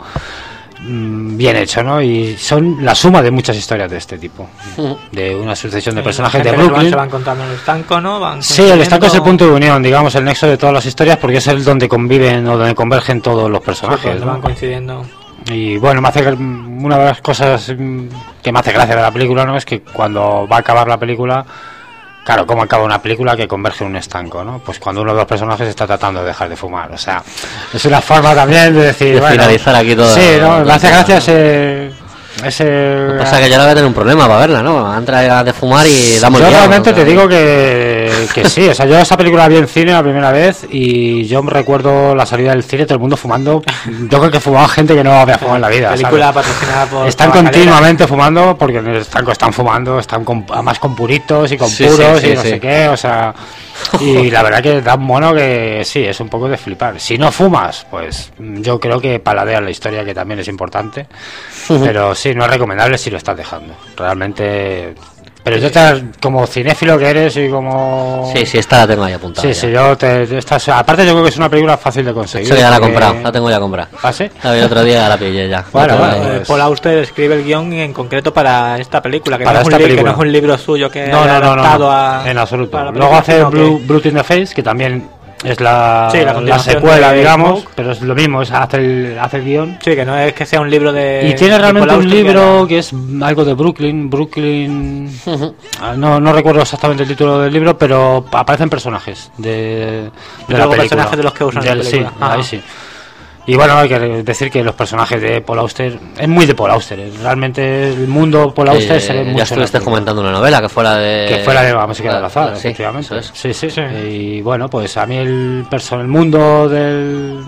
mmm, bien hecho, ¿no? Y son la suma de muchas historias de este tipo, de una sucesión de personajes de Brooklyn. Se van contando en el estanco, ¿no? Van sí, el estanco es el punto de unión, digamos, el nexo de todas las historias, porque es el donde conviven o donde convergen todos los personajes, sí, ¿no? Van coincidiendo. Y bueno, me hace una de las cosas que me hace gracia de la película, ¿no? Es que cuando va a acabar la película, claro, ¿cómo acaba una película que converge en un estanco, ¿no? Pues cuando uno de los personajes está tratando de dejar de fumar, o sea, es una forma también de decir, de bueno, finalizar aquí todo. Sí, ¿no? Me hace gracia ese... ese Lo que pasa es que ya no voy a tener un problema para verla, ¿no? Entra de fumar y damos yo el realmente o sea, te digo que, que sí, o sea, yo esa película la vi en cine la primera vez y yo me recuerdo la salida del cine, todo el mundo fumando. Yo creo que fumaba gente que no había fumado en la vida. Película patrocinada por están continuamente fumando, porque en el estanco están fumando, están con, además con puritos y con sí, puros sí, sí, y no sí. sé qué, o sea, y la verdad que da un mono que sí, es un poco de flipar. Si no fumas, pues yo creo que paladeas la historia, que también es importante, pero sí, no es recomendable si lo estás dejando. Realmente Pero yo te, como cinéfilo que eres y como... Sí, sí, esta la tengo ahí apuntada. Sí, ya. sí, yo te... Esta, aparte yo creo que es una película fácil de conseguir. Eso ya la he porque... comprado, la tengo ya comprada. ¿Ah, sí? La vi el otro día, la pillé ya. Bueno, bueno, bueno, Eh, pues... Paul Auster escribe el guión en concreto para esta película, que, Para no, es esta un li- que película. no es un libro suyo que No, haya no, no, no, adaptado no, a... en absoluto. para la Luego película, hace sino Blue, que- Blood in the Face, que también es la, Sí, la la continuación secuela, de digamos, Smoke. pero es lo mismo, es, hace, el, hace el guión. Sí, que no es que sea un libro de... Y tiene de realmente Paul un Auster, libro que que es algo de Brooklyn, Brooklyn... Ah, no, no recuerdo exactamente el título del libro, pero aparecen personajes de, de la luego película. personajes de los que usan en la Del- película. Sí, Ah. ahí sí. Y bueno, hay que decir que los personajes de Paul Auster es muy de Paul Auster. eh. Realmente el mundo Paul Auster Eh, se ve mucho. ya en la estuviste película. comentando una novela que fue la de... Que fue la de la música del azar, sí, efectivamente. eso es. Sí, sí, sí. Y bueno, pues a mí el, perso el mundo del,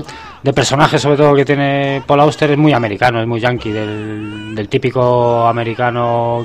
de personajes, sobre todo que tiene Paul Auster, es muy americano, es muy yankee, del, del típico americano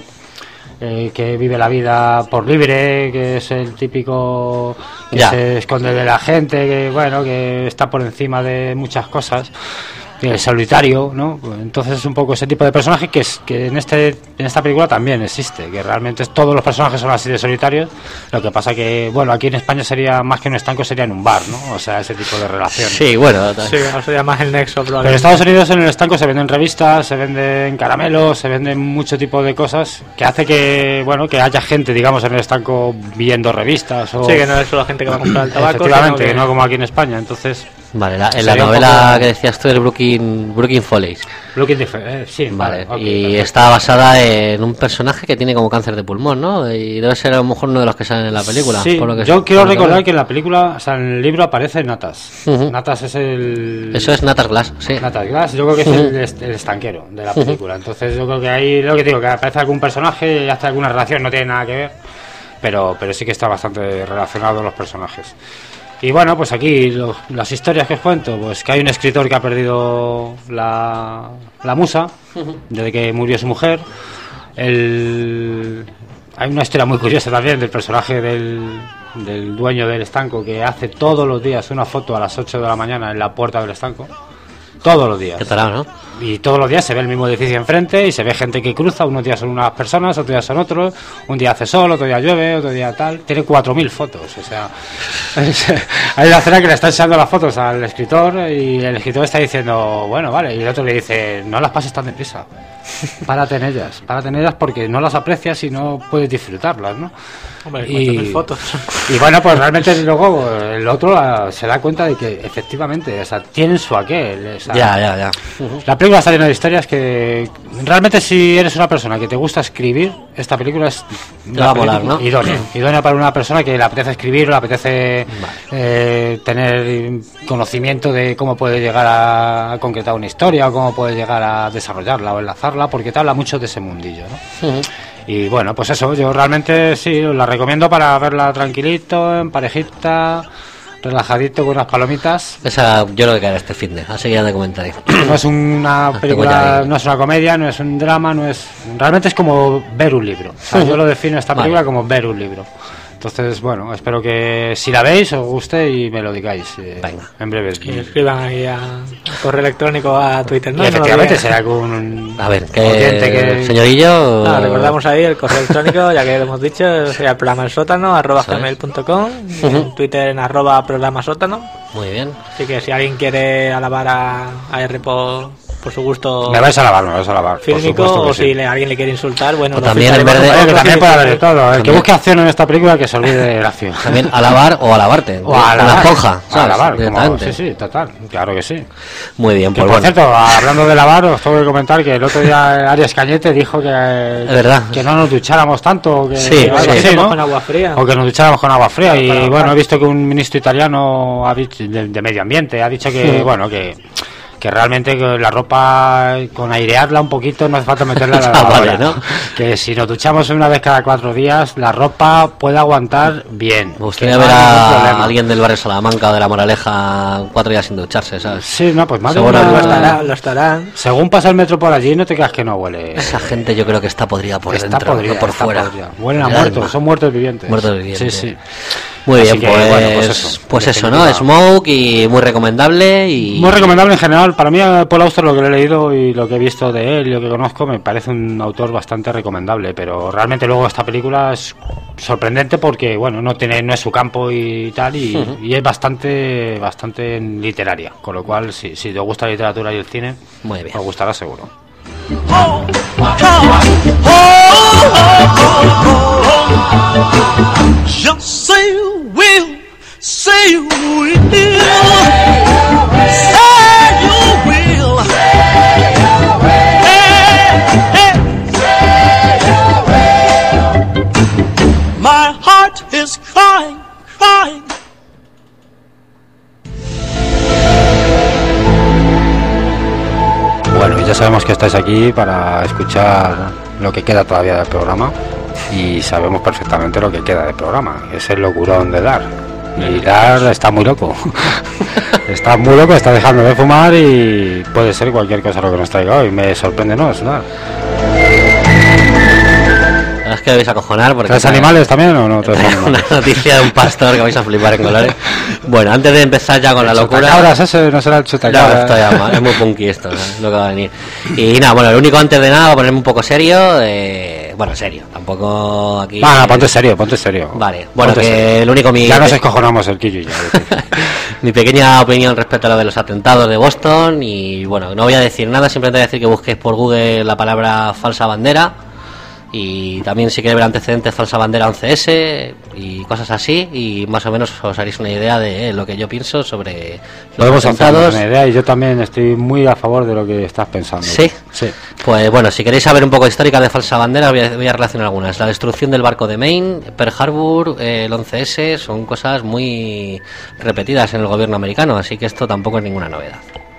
eh, que vive la vida por libre, que es el típico que Ya. se esconde de la gente, que bueno, que está por encima de muchas cosas. El solitario, ¿no? Pues entonces es un poco ese tipo de personaje que es que en este en esta película también existe, que realmente todos los personajes son así de solitarios. Lo que pasa que, bueno, aquí en España sería más que un estanco, sería en un bar, ¿no? O sea, ese tipo de relación. Sí, bueno. Sí, eso sería más el nexo, Pero en probablemente. Estados Unidos en el estanco se venden revistas, se venden caramelos, se venden mucho tipo de cosas que hace que, bueno, que haya gente, digamos, en el estanco viendo revistas o... Sí, que no es solo gente que va a comprar el tabaco, Efectivamente, sino que que- no como aquí en España, entonces... Vale, la, en Sería la un novela poco- que decías tú del Brooklyn, Brooklyn Follies. Brooklyn Dif- eh, sí, Vale, ok, y perfecto. está basada en un personaje que tiene como cáncer de pulmón, ¿no? Y debe ser a lo mejor uno de los que salen en la película. Sí, por lo que- yo quiero por lo que recordar veo. que en la película, o sea, en el libro aparece Natas. Ujú. Natas es el... Eso es Natas Glass, sí. Natas Glass, yo creo que es Ujú. el, est- el estanquero de la Ujú. película. Entonces yo creo que ahí, lo que digo, que aparece algún personaje y hace alguna relación, no tiene nada que ver, pero, pero sí que está bastante relacionado los personajes. Y bueno, pues aquí lo- las historias que os cuento, pues que hay un escritor que ha perdido la, la musa desde que murió su mujer. El, hay una historia muy curiosa también del personaje del, del dueño del estanco que hace todos los días una foto a las ocho de la mañana en la puerta del estanco. Todos los días. ¿Qué tal, no? Y todos los días se ve el mismo edificio enfrente y se ve gente que cruza. Unos días son unas personas, otros días son otros. Un día hace sol, otro día llueve, otro día tal. Tiene cuatro mil fotos. O sea, hay una escena que le está echando las fotos al escritor y el escritor está diciendo, bueno, vale. Y el otro le dice, no las pases tan deprisa. Párate en ellas. Párate en ellas porque no las aprecias y no puedes disfrutarlas, ¿no? Hombre, y, cuatro mil fotos. y bueno, pues realmente luego el otro ah, se da cuenta de que efectivamente, o sea, tienen su aquel. O sea, Ya, ya, ya. la película está llena de historias que realmente si eres una persona que te gusta escribir, esta película es Te va a molar, película ¿no? idónea, idónea para una persona que le apetece escribir, le apetece eh, tener conocimiento de cómo puede llegar a concretar una historia o cómo puede llegar a desarrollarla o enlazarla, porque te habla mucho de ese mundillo, ¿no? Ujú. Y bueno, pues eso, yo realmente sí, la recomiendo para verla tranquilito, en parejita, relajadito con unas palomitas. Esa yo creo que era este fitness, así que ya te comentaré. No es una ya película, ahí. no es una comedia, no es un drama, no es... Realmente es como ver un libro. O sea, Ujú. yo lo defino esta Vale. película como ver un libro. Entonces, bueno, espero que si la veis os guste y me lo digáis eh, en breve. Que escriban ahí a correo electrónico, a Twitter, ¿no? Y No lo efectivamente digan. será algún A ver, oyente que que... señorillo... No, recordamos ahí el correo electrónico, ya que lo hemos dicho, sería el programa El Sótano, arroba Eso es. gmail punto com, y Ujú. en Twitter en arroba programa sótano. Muy bien. Así que si alguien quiere alabar a, a R por, por su gusto Me vais a alabar, me vais a alabar. por fílmico, supuesto que o sí. si le- alguien le quiere insultar, bueno, O lo también en filtraremos vez de- un Oye, poco, que también sí, puede sí, haber de sí. todo. El que También. busque acción en esta película que se olvide de la acción. También alabar o alabarte. O a Con la esponja, A ¿sabes? lavar, como, Directamente. sí, sí, total, claro que sí. Muy bien, Que, pues por bueno. cierto, hablando de lavar, os tengo que comentar que el otro día Arias Cañete dijo que, verdad. que no nos ducháramos tanto, o que, Sí, que algo sí. así, ¿no? Con agua fría. O que nos ducháramos con agua fría. Para- Y para bueno, ahorrar. he visto que un ministro italiano ha dicho, de, de medio ambiente ha dicho que, Sí. bueno, que, que realmente que la ropa, con airearla un poquito, no hace falta meterla en la Ah, vale, lavadora. ¿no? Que si nos duchamos una vez cada cuatro días, la ropa puede aguantar bien. Me gustaría que ver no hay ningún a problema. alguien del barrio Salamanca o de la Moraleja cuatro días sin ducharse, ¿sabes? Sí, no, pues más de Seguro una- que Lo estarán, lo estarán. Según pasa el metro por allí, no te creas que no huele. Esa gente yo creo que está podrida por Está dentro, podrida, no por está fuera. podrida. Huelen a El muertos, alma. son muertos vivientes. Muertos vivientes. Sí, sí. Muy Así bien, que, pues, bueno, pues eso, pues en eso, ¿no? definitiva. Smoke y muy recomendable y... Muy recomendable en general. Para mí, Paul Auster, lo que le he leído y lo que he visto de él y lo que conozco, me parece un autor bastante recomendable. Pero realmente luego esta película es sorprendente porque, bueno, no tiene no es su campo y tal, y, Ujú. y es bastante bastante literaria. Con lo cual, si, si te gusta la literatura y el cine, Muy bien. os gustará seguro. Just say you will, say you will, say you will. Hey, hey. My heart is crying, crying. Bueno, ya sabemos que estáis aquí para escuchar lo que queda todavía del programa y sabemos perfectamente lo que queda del programa, es el locurón de Dar. Y Dar está muy loco, está muy loco, está dejando de fumar y puede ser cualquier cosa lo que nos traiga hoy. Me sorprende, ¿no? Es Dar. Es que vais a acojonar porque... ¿Traes animales también o no traes Traigo animales? una noticia de un pastor que vais a flipar en colores. Bueno, antes de empezar ya con la locura... Chutacabras ese, no será el No, chutacabras. esto ya ma- es muy punky esto, ¿sabes? Lo que va a venir. Y nada, bueno, lo único antes de nada, voy a ponerme un poco serio. Eh, bueno, serio, tampoco aquí... Va, no, ponte serio, ponte serio. Vale, bueno, Ponte que serio. lo único mi... Ya nos escojonamos el quillo y ya. Mi pequeña opinión respecto a lo de los atentados de Boston. Y bueno, no voy a decir nada, simplemente voy a decir que busquéis por Google la palabra falsa bandera. Y también si queréis ver antecedentes falsa bandera once ese y cosas así, y más o menos os haréis una idea de eh, lo que yo pienso sobre los Podemos hacernos atentados. una idea y yo también estoy muy a favor de lo que estás pensando. ¿Sí? Sí. Pues bueno, si queréis saber un poco histórica de falsa bandera, voy a, voy a relacionar algunas. La destrucción del barco de Maine, Pearl Harbor, eh, el once ese, son cosas muy repetidas en el gobierno americano, así que esto tampoco es ninguna novedad.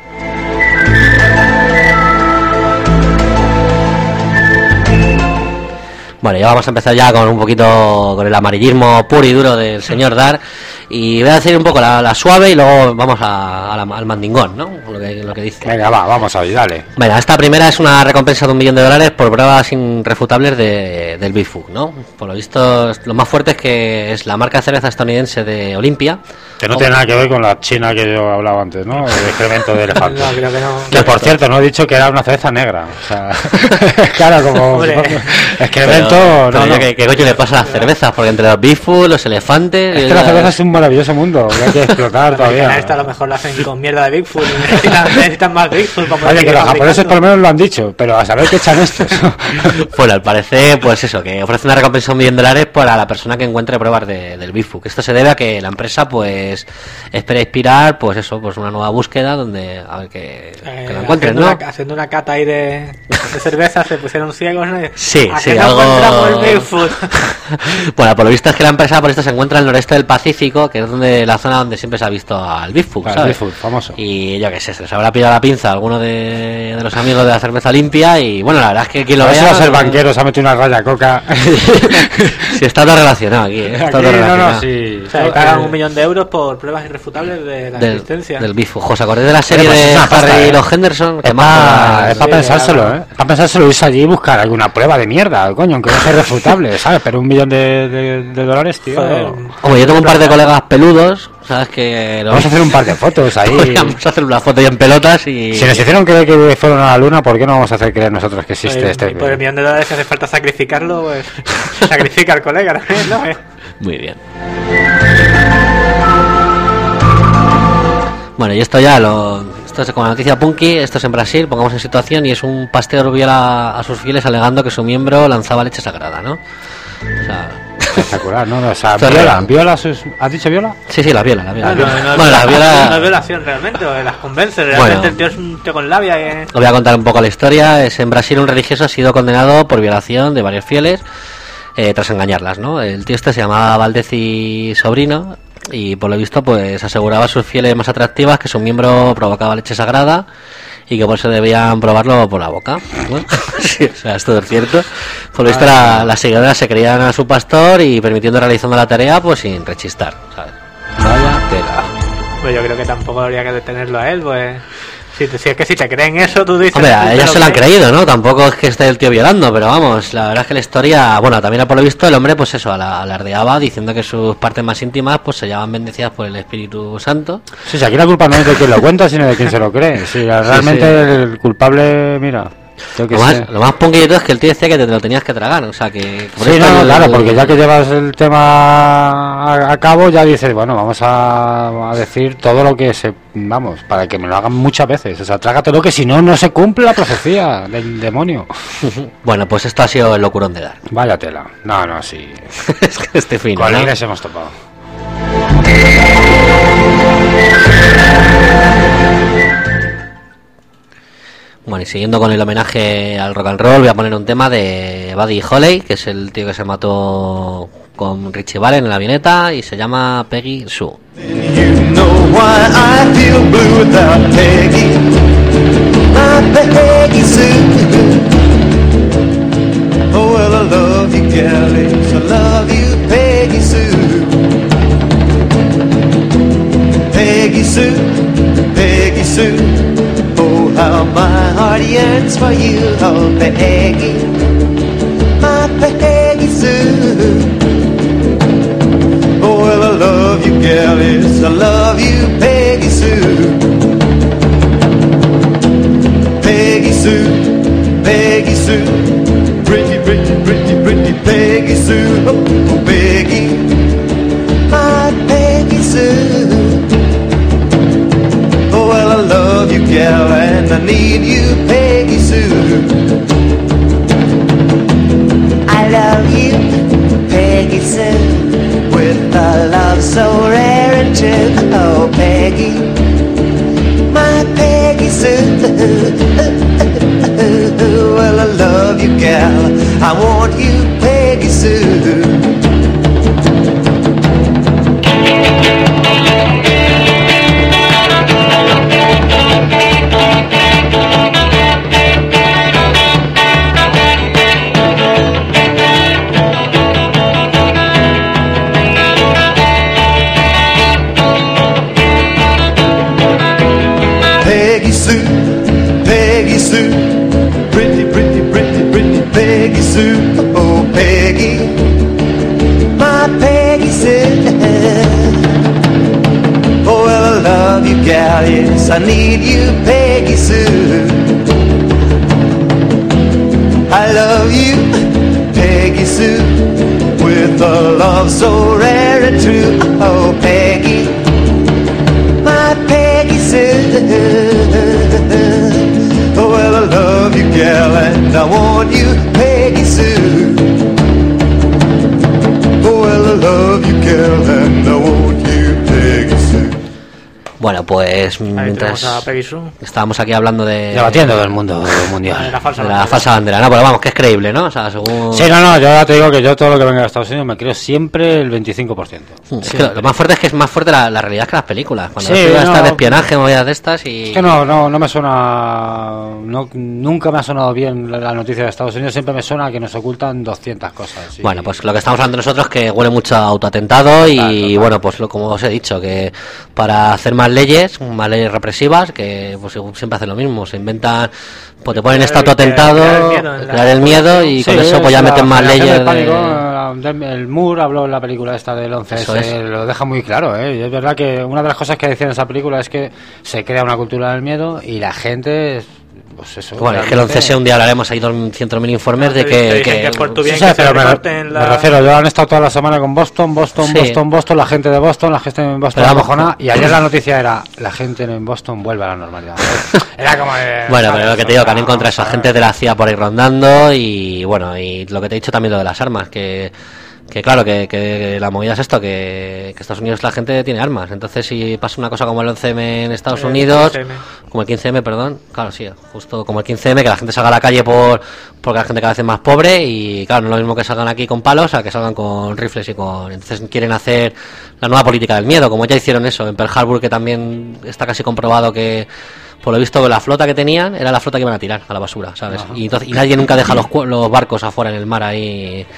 Bueno, ya vamos a empezar ya con un poquito con el amarillismo puro y duro del señor Dar. Y voy a decir un poco la, la suave y luego vamos a, a la- al mandingón, ¿no? Lo que, lo que dice. Venga, va, vamos ahí, dale. Bueno, esta primera es una recompensa de un millón de dólares por pruebas irrefutables de, del Bigfoot, ¿no? Por lo visto, lo más fuerte es que es la marca de cerveza estadounidense de Olympia. Que no tiene nada que ver con la china que yo hablaba antes, ¿no? El excremento de elefante. No, creo que no. Que por cierto, no he dicho que era una cerveza negra. O sea, claro, como Hombre. excremento. Pero, no, pero no. yo, ¿qué, ¿qué coño le pasa a las cervezas? Porque entre los Bigfoot, los elefantes... Es yo que la ya- cerveza es un maravilloso mundo que hay que explotar todavía. Esta a lo mejor la hacen con mierda de Bigfoot y necesitan, necesitan más Bigfoot para poder Oye, que seguir los japoneses por fabricando. lo menos lo han dicho, pero a saber qué echan estos. Bueno, al parecer, pues eso, que ofrece una recompensa de un millón de dólares para la persona que encuentre pruebas de, del Bigfoot. Esto se debe a que la empresa, pues, espera inspirar, pues eso, pues una nueva búsqueda donde, a ver que, Eh, que lo encuentren, haciendo, ¿no? una, haciendo una cata ahí de, de cerveza se pusieron ciegos, ¿no? Sí, ¿A sí, que no algo... encontramos el Bigfoot? Bueno, por lo visto es que la empresa por esto se encuentra al noreste del Pacífico, que es donde la zona donde siempre se ha visto al Bigfoot, Al ¿sabes? Bigfoot, famoso. Y yo qué sé, se les habrá pillado la pinza a alguno de, de los amigos de la cerveza limpia y bueno, la verdad es que quien lo A ver vea... si va a ser banquero, se ha metido una raya coca. Sí, está todo relacionado aquí, ¿eh? Está todo Aquí, no, relacionado. no, sí. O sea, le pagan un millón de euros por pruebas irrefutables de la Del, existencia. del Bigfoot. ¿Os acordáis de la serie Oye, pues de es una pasta, Harry y ¿eh? los Henderson? Que Es más para jodas. pa pensárselo, ¿eh? Es para pensárselo, irse allí y buscar alguna prueba de mierda, coño, aunque no sea refutable, ¿sabes? Pero un millón de, de, de dólares, tío. Joder. Hombre, yo tengo un par de colegas peludos, ¿sabes? Que lo- Vamos a hacer un par de fotos ahí. podríamos hacer una foto ya en pelotas y... Si nos hicieron creer que fueron a la luna, ¿por qué no vamos a hacer creer nosotros que existe Oye, este? y por el millón de dólares, si hace falta sacrificarlo, pues sacrifica al colega también, ¿no? Muy bien. Bueno, y esto ya lo... Esto es como la noticia punky, esto es en Brasil, pongamos en situación, y es un pastor viola a sus fieles alegando que su miembro lanzaba leche sagrada, ¿no? O sea... Espectacular, ¿no? O sea, Esto es viola, real. viola sus... ¿Has dicho viola? Sí, sí, la viola, la viola. Ah, no, no, bueno, la no, viola... no es violación realmente, o las convence. Realmente Bueno. el tío es un tío con labia. Que... Os voy a contar un poco la historia. Es en Brasil un religioso ha sido condenado por violación de varios fieles eh, tras engañarlas, ¿no? El tío este se llamaba Valdeci Sobrino y por lo visto pues aseguraba a sus fieles más atractivas que su miembro provocaba leche sagrada y que por eso debían probarlo por la boca, ¿no? Sí, o sea, esto es cierto. Por lo visto la- las seguidoras se creían a su pastor y permitiendo realizando la tarea pues sin rechistar, ¿sabes? Vaya tela. Pues yo creo que tampoco habría que detenerlo a él, pues. Si, te, si es que si te creen eso, tú dices... Hombre, tú a ellos se lo han crees. creído, ¿no? Tampoco es que esté el tío violando, pero vamos, la verdad es que la historia... Bueno, también por lo visto el hombre, pues eso, alardeaba diciendo que sus partes más íntimas pues se llaman bendecidas por el Espíritu Santo. Sí, sí, aquí la culpa no es de quien lo cuenta, sino de quien se lo cree. Sí, realmente sí, sí. El culpable, mira... Yo que Lo más, sé. lo más punky de todo es que el tío decía que te, te lo tenías que tragar, o sea que... por Sí, esto no, el- claro, porque ya que llevas el tema a, a cabo, ya dices, bueno, vamos a, a decir todo lo que se... Vamos, para que me lo hagan muchas veces. O sea, trágatelo, que si no, no se cumple la profecía del demonio. Bueno, pues esto ha sido el locurón de Dar. Vaya tela. No, no, sí. Es que este fin, Con ¿no? Inés hemos topado. Bueno, y siguiendo con el homenaje al rock and roll, voy a poner un tema de Buddy Holly, que es el tío que se mató con Richie Valens en la avioneta, y se llama Peggy Sue. You know why I feel blue without Peggy, my Peggy Sue. Oh well, I love you, Gally, I love you, Peggy Sue. Peggy Sue, Peggy Sue. Oh how my heart yearns for you, oh Peggy, my Peggy Sue. Oh, well, I love you, gal, yes, I love you, Peggy Sue. Peggy Sue, Peggy Sue, pretty, pretty, pretty, pretty Peggy Sue. Oh, oh, Peggy, my Peggy Sue. Oh, well, I love you, gal, and I need you, Peggy Sue. I love you, Peggy Sue. With a love so rare and true, oh Peggy, my Peggy Sue. Well, I love you, gal, I want you, Peggy Sue. Peggy Sue, Peggy Sue, pretty, pretty, pretty, pretty Peggy Sue. Oh, Peggy, my Peggy Sue. Oh, well, I love you, gal, yes, I need you, Peggy Sue. I love you, Peggy Sue, with a love so rare and true. Oh, Peggy, my Peggy Sue. Oh, well, I love you, gal, and I want you, Peggy Sue. Oh, well, I love you, gal, and I want you, Peggy Sue. Bueno, pues Ahí mientras tenemos a Peggy Sue. estábamos aquí hablando de... Debatiendo del mundo mundial. De la falsa de la bandera. falsa bandera, no, pero vamos, que es creíble, ¿no? O sea, según... Sí, no, no, yo ya te digo que yo todo lo que venga de Estados Unidos me creo siempre el veinticinco por ciento. Es que lo, lo más fuerte es que es más fuerte la, la realidad que las películas. Cuando Sí, las películas no. están de espionaje, movidas de estas y... Es que no, no, no me suena, no, nunca me ha sonado bien la, la noticia de Estados Unidos, siempre me suena que nos ocultan doscientas cosas. y- Bueno, pues lo que estamos hablando nosotros que huele mucho a autoatentado y Total, total. bueno, pues lo, como os he dicho, que para hacer más leyes, más leyes represivas, que pues siempre hacen lo mismo, se inventan, pues te ponen este Crear- autoatentado, crear el miedo en la crear el miedo y Sí, con eso pues ya es la meten más generación leyes del pánico, de... eh, el Moore habló en la película esta del once Eso ese, es. lo deja muy claro, ¿eh? Y es verdad que una de las cosas que decía en esa película es que se crea una cultura del miedo y la gente, pues eso... Bueno, es que el realmente- once ese un día hablaremos, hay doscientos mil informes No, de te- que... te dicen que- que es por tu bien Sí, que sí, se pero me, recorten la- me refiero, yo han estado toda la semana con Boston, Boston, Sí. Boston, Boston, la gente de Boston, la gente en Boston Pero vamos, acojonada, y ayer la noticia era, la gente en Boston vuelve a la normalidad. Era como de... Bueno, pero lo que te digo, que han no, encontrado esa no, gente de la C I A por ahí rondando y bueno, y lo que te he dicho también lo de las armas, que, que claro, que, que la movida es esto, que, que Estados Unidos la gente tiene armas, entonces si pasa una cosa como el once eme en Estados El Unidos, quince eme. como el quince eme, perdón, claro, sí, justo como el quince eme, que la gente salga a la calle por porque la gente cada vez es más pobre y claro, no es lo mismo que salgan aquí con palos a que salgan con rifles y con... Entonces quieren hacer la nueva política del miedo, como ya hicieron eso en Pearl Harbor, que también está casi comprobado que por lo visto la flota que tenían era la flota que iban a tirar a la basura, ¿sabes? Y, entonces, y nadie nunca deja los, cu- los barcos afuera en el mar ahí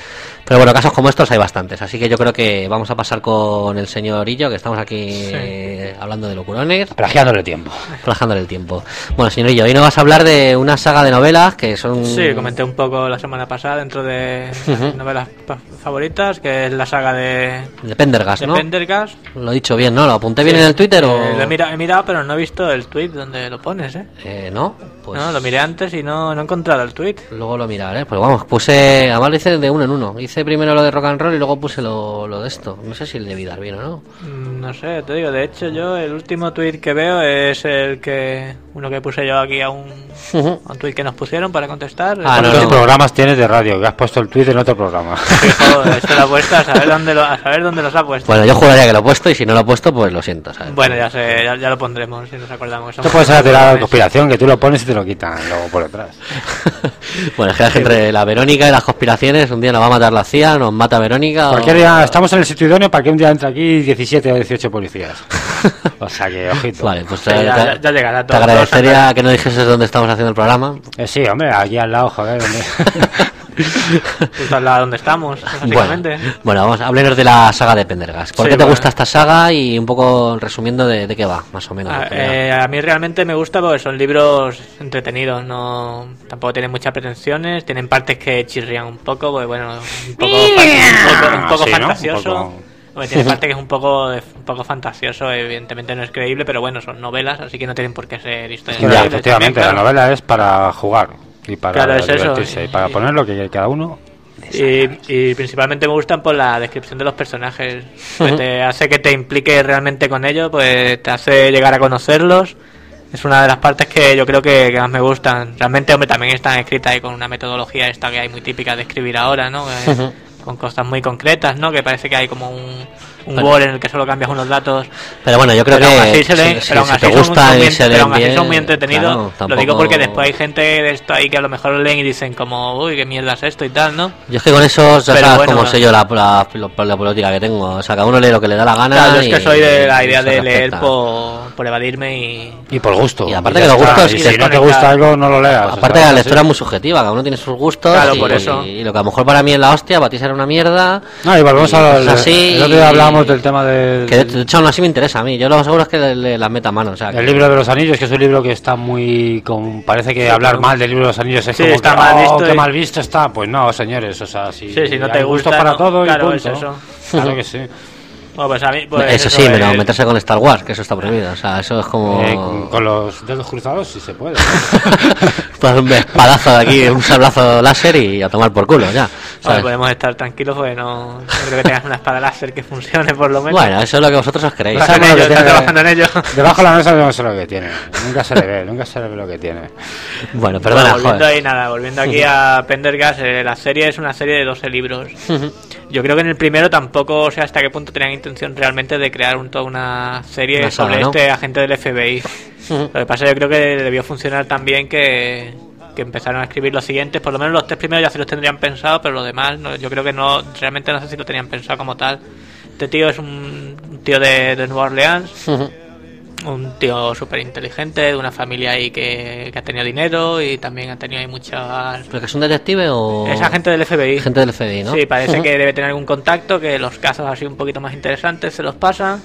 Pero bueno, casos como estos hay bastantes, así que yo creo que vamos a pasar con el señor Illo, que estamos aquí sí. eh, hablando de locurones. Plagiándole el tiempo. Plagiándole el tiempo. Bueno, señor Illo, hoy nos vas a hablar de una saga de novelas que son... Sí, comenté un poco la semana pasada dentro de uh-huh. novelas favoritas, que es la saga de... De Pendergast, de ¿no? Pendergast. Lo he dicho bien, ¿no? ¿Lo apunté sí. bien en el Twitter o...? Eh, lo he mirado, he mirado, pero no he visto el tweet donde lo pones, ¿eh? Eh, ¿no? Pues... No, lo miré antes y no, no he encontrado el tweet. Luego lo miraré, pues vamos, puse... Además lo hice de uno en uno. Hice primero lo de rock and roll y luego puse lo, lo de esto. No sé si le debí dar bien o no. Mm, no sé, te digo, de hecho yo el último tweet que veo es el que... Uno que puse yo aquí a un, uh-huh. a un tweet que nos pusieron para contestar. Ah, no, ¿qué no. programas tienes de radio? Que has puesto el tweet en otro programa. Sí, joder, esto lo ha puesto a saber dónde lo, a saber dónde los ha puesto. Bueno, yo juraría que lo he puesto y si no lo he puesto, pues lo siento, ¿sabes? Bueno, ya sé, ya, ya lo pondremos si nos acordamos. Esto puede ser la teoría de conspiración, que tú lo pones y te lo quitan luego por detrás. Bueno, es que sí, entre la Verónica y las conspiraciones, un día nos va a matar la C I A, nos mata Verónica. Cualquier o... día estamos en el sitio idóneo para que un día entre aquí diecisiete o dieciocho policías. O sea que, ojito. Vale, pues sí, te, ya, ya, ya llegará todo. Te agradecería todo que no dijeses dónde estamos haciendo el programa. Eh, sí, hombre, aquí al lado, joder. Justo al lado donde estamos, básicamente. Bueno, bueno, vamos, háblenos de la saga de Pendergast. ¿Por sí, qué te bueno. gusta esta saga? Y un poco resumiendo de, de qué va, más o menos. A, eh, a mí realmente me gusta porque son libros entretenidos, no tampoco tienen muchas pretensiones, tienen partes que chirrían un poco, porque bueno, un poco, un poco, un poco sí, fantasioso. ¿No? Un poco... Bueno, tiene parte que es un poco un poco fantasioso, evidentemente no es creíble, pero bueno, son novelas, así que no tienen por qué ser historias. Ya, efectivamente, también, claro. La novela es para jugar y para claro, es divertirse eso. y para poner lo que cada uno. Y, y principalmente me gustan por la descripción de los personajes, pues uh-huh. te hace que te impliques realmente con ellos, pues te hace llegar a conocerlos. Es una de las partes que yo creo que, que más me gustan. Realmente, hombre, también están escritas ahí con una metodología esta que hay muy típica de escribir ahora, ¿no? Uh-huh. Con cosas muy concretas, ¿no? Que parece que hay como un, un Word en el que solo cambias unos datos. Pero bueno, yo creo pero que aún así se leen, si, pero aún si así te gusta son muy, y se pero aún así bien, son muy entretenidos. Claro, tampoco... Lo digo porque después hay gente de esto ahí que a lo mejor lo leen y dicen como, uy, qué mierda es esto y tal, ¿no? Yo es que con eso ya pero sabes bueno, cómo sé yo la, la, la, la política que tengo. O sea, cada uno lee lo que le da la gana. Claro, yo es y, que soy de la idea de respecta. leer por, por evadirme y... Y por gusto. Y aparte y que los gustos... Y si no te gusta algo, no lo leas. Aparte que la lectura es muy subjetiva, cada uno tiene sus gustos. Claro, y, por eso. Y lo que a lo mejor para mí es la hostia, para ti será una mierda. No, y volvemos a... Así, el otro día hablábamos del tema de... Que de hecho aún así me interesa a mí. Yo lo seguro es que le, le, las meta a mano. O sea, el que... libro de los anillos, que es un libro que está muy... Con, parece que sí, hablar mal del libro de los anillos es sí, como está que, mal oh, visto qué y... mal visto está. Pues no, señores, o sea, si, sí, si no te hay gusta, gusto para no, todo claro, y punto. Es eso. Claro que sí. Bueno, pues a mí, pues eso, eso sí, pero es... meterse con Star Wars, que eso está prohibido. O sea, eso es como... Eh, con, con los dedos cruzados sí se puede. Pues un espadazo de aquí, un sablazo láser y a tomar por culo, ya. Bueno, podemos estar tranquilos porque no, no creo que tengas una espada láser que funcione por lo menos. Bueno, eso es lo que vosotros os creéis. Están ello, está trabajando en ello. Debajo de la mesa no sé lo que tiene. Nunca se le ve, nunca se le ve lo que tiene. Bueno, perdona, bueno, volviendo joder. ahí, nada, volviendo aquí a Pendergast, eh, la serie es una serie de doce libros. Yo creo que en el primero tampoco sé hasta qué punto tenían intención realmente de crear un, toda una serie una sobre saga, ¿no? Este agente del F B I. Lo que pasa, yo creo que debió funcionar tan bien que, que empezaron a escribir los siguientes. Por lo menos los tres primeros ya se los tendrían pensado, pero los demás no, yo creo que no, realmente no sé si lo tenían pensado como tal. Este tío es un, un tío de, de Nueva Orleans, uh-huh. un tío súper inteligente, de una familia ahí que, que ha tenido dinero y también ha tenido ahí muchas... ¿Pero que es un detective o...? Es agente del F B I. Agente del F B I, ¿no? Sí, parece uh-huh. que debe tener algún contacto, que los casos así un poquito más interesantes se los pasan.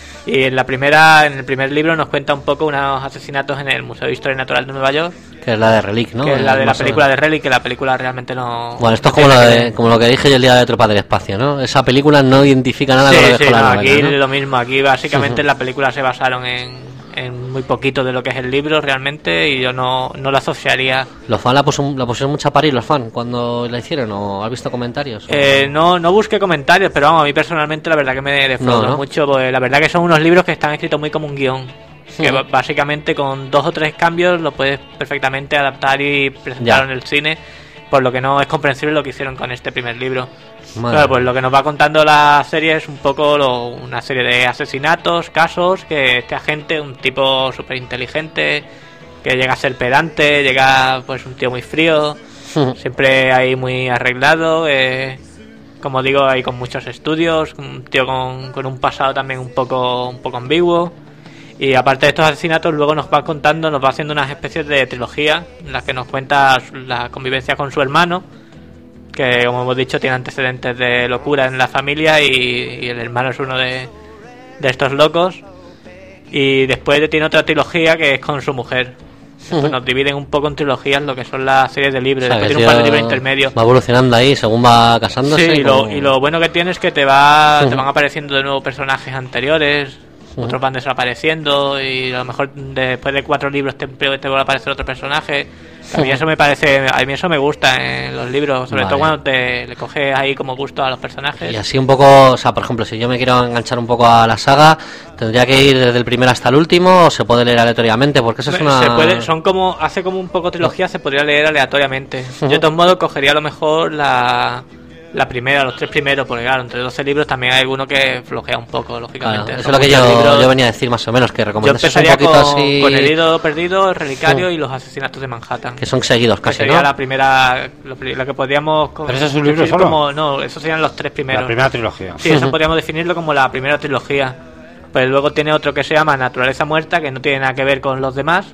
Y en la primera, en el primer libro nos cuenta un poco unos asesinatos en el Museo de Historia Natural de Nueva York. Que es la de Relic, ¿no? Que es la de la película de Relic, que la película realmente no... Bueno, esto es como lo, de, como lo que dije yo el día de Tropas del Espacio, ¿no? Esa película no identifica nada sí, con lo que sí, dejó no, la novela, aquí ¿no? lo mismo, aquí básicamente en la película se basaron en... en muy poquito de lo que es el libro realmente y yo no, no lo asociaría. ¿Los fans la, puso, la pusieron mucho a parir, los fans, cuando la hicieron o has visto comentarios? Eh, no no busqué comentarios, pero vamos, a mí personalmente la verdad que me defraudó no, ¿no? mucho, porque la verdad que son unos libros que están escritos muy como un guión, que uh-huh. básicamente con dos o tres cambios lo puedes perfectamente adaptar y presentar en el cine, por lo que no es comprensible lo que hicieron con este primer libro. Claro, pues lo que nos va contando la serie es un poco lo, una serie de asesinatos, casos, que este agente, un tipo súper inteligente, que llega a ser pedante, llega pues un tío muy frío, siempre ahí muy arreglado, eh, como digo, ahí con muchos estudios, un tío con, con un pasado también un poco, un poco ambiguo. Y aparte de estos asesinatos, luego nos va contando, nos va haciendo unas especies de trilogía en las que nos cuenta la convivencia con su hermano, que como hemos dicho tiene antecedentes de locura en la familia y, y el hermano es uno de, de estos locos. Y después tiene otra trilogía que es con su mujer. Pues nos dividen un poco en trilogías lo que son las series de libros. O sea, después tiene un par de libros intermedios. Va evolucionando ahí según va casándose. Sí, y, como... lo, y lo bueno que tiene es que te va te van apareciendo de nuevo personajes anteriores, uh-huh. otros van desapareciendo y a lo mejor después de cuatro libros te, te vuelve a aparecer otro personaje. A mí eso me parece, a mí eso me gusta en los libros, sobre vale. todo cuando te le coges ahí como gusto a los personajes. Y así un poco, o sea, por ejemplo, si yo me quiero enganchar un poco a la saga, ¿tendría que ir desde el primero hasta el último o se puede leer aleatoriamente? Porque eso es una... Se puede, son como, hace como un poco trilogía, se podría leer aleatoriamente. Yo de todos modos cogería a lo mejor la... La primera, los tres primeros, porque claro, entre doce libros también hay alguno que flojea un poco, lógicamente. Claro, eso es lo que yo, yo venía a decir más o menos, que recomendases un poquito con, así... con El hilo perdido, El relicario uh. y Los asesinatos de Manhattan. Que son seguidos casi, sería ¿no? la primera, lo, lo que podríamos... ¿Pero eso es un libro solo? Como, no, esos serían los tres primeros. La primera trilogía. Sí, eso podríamos definirlo como la primera trilogía. Pues luego tiene otro que se llama Naturaleza Muerta, que no tiene nada que ver con los demás.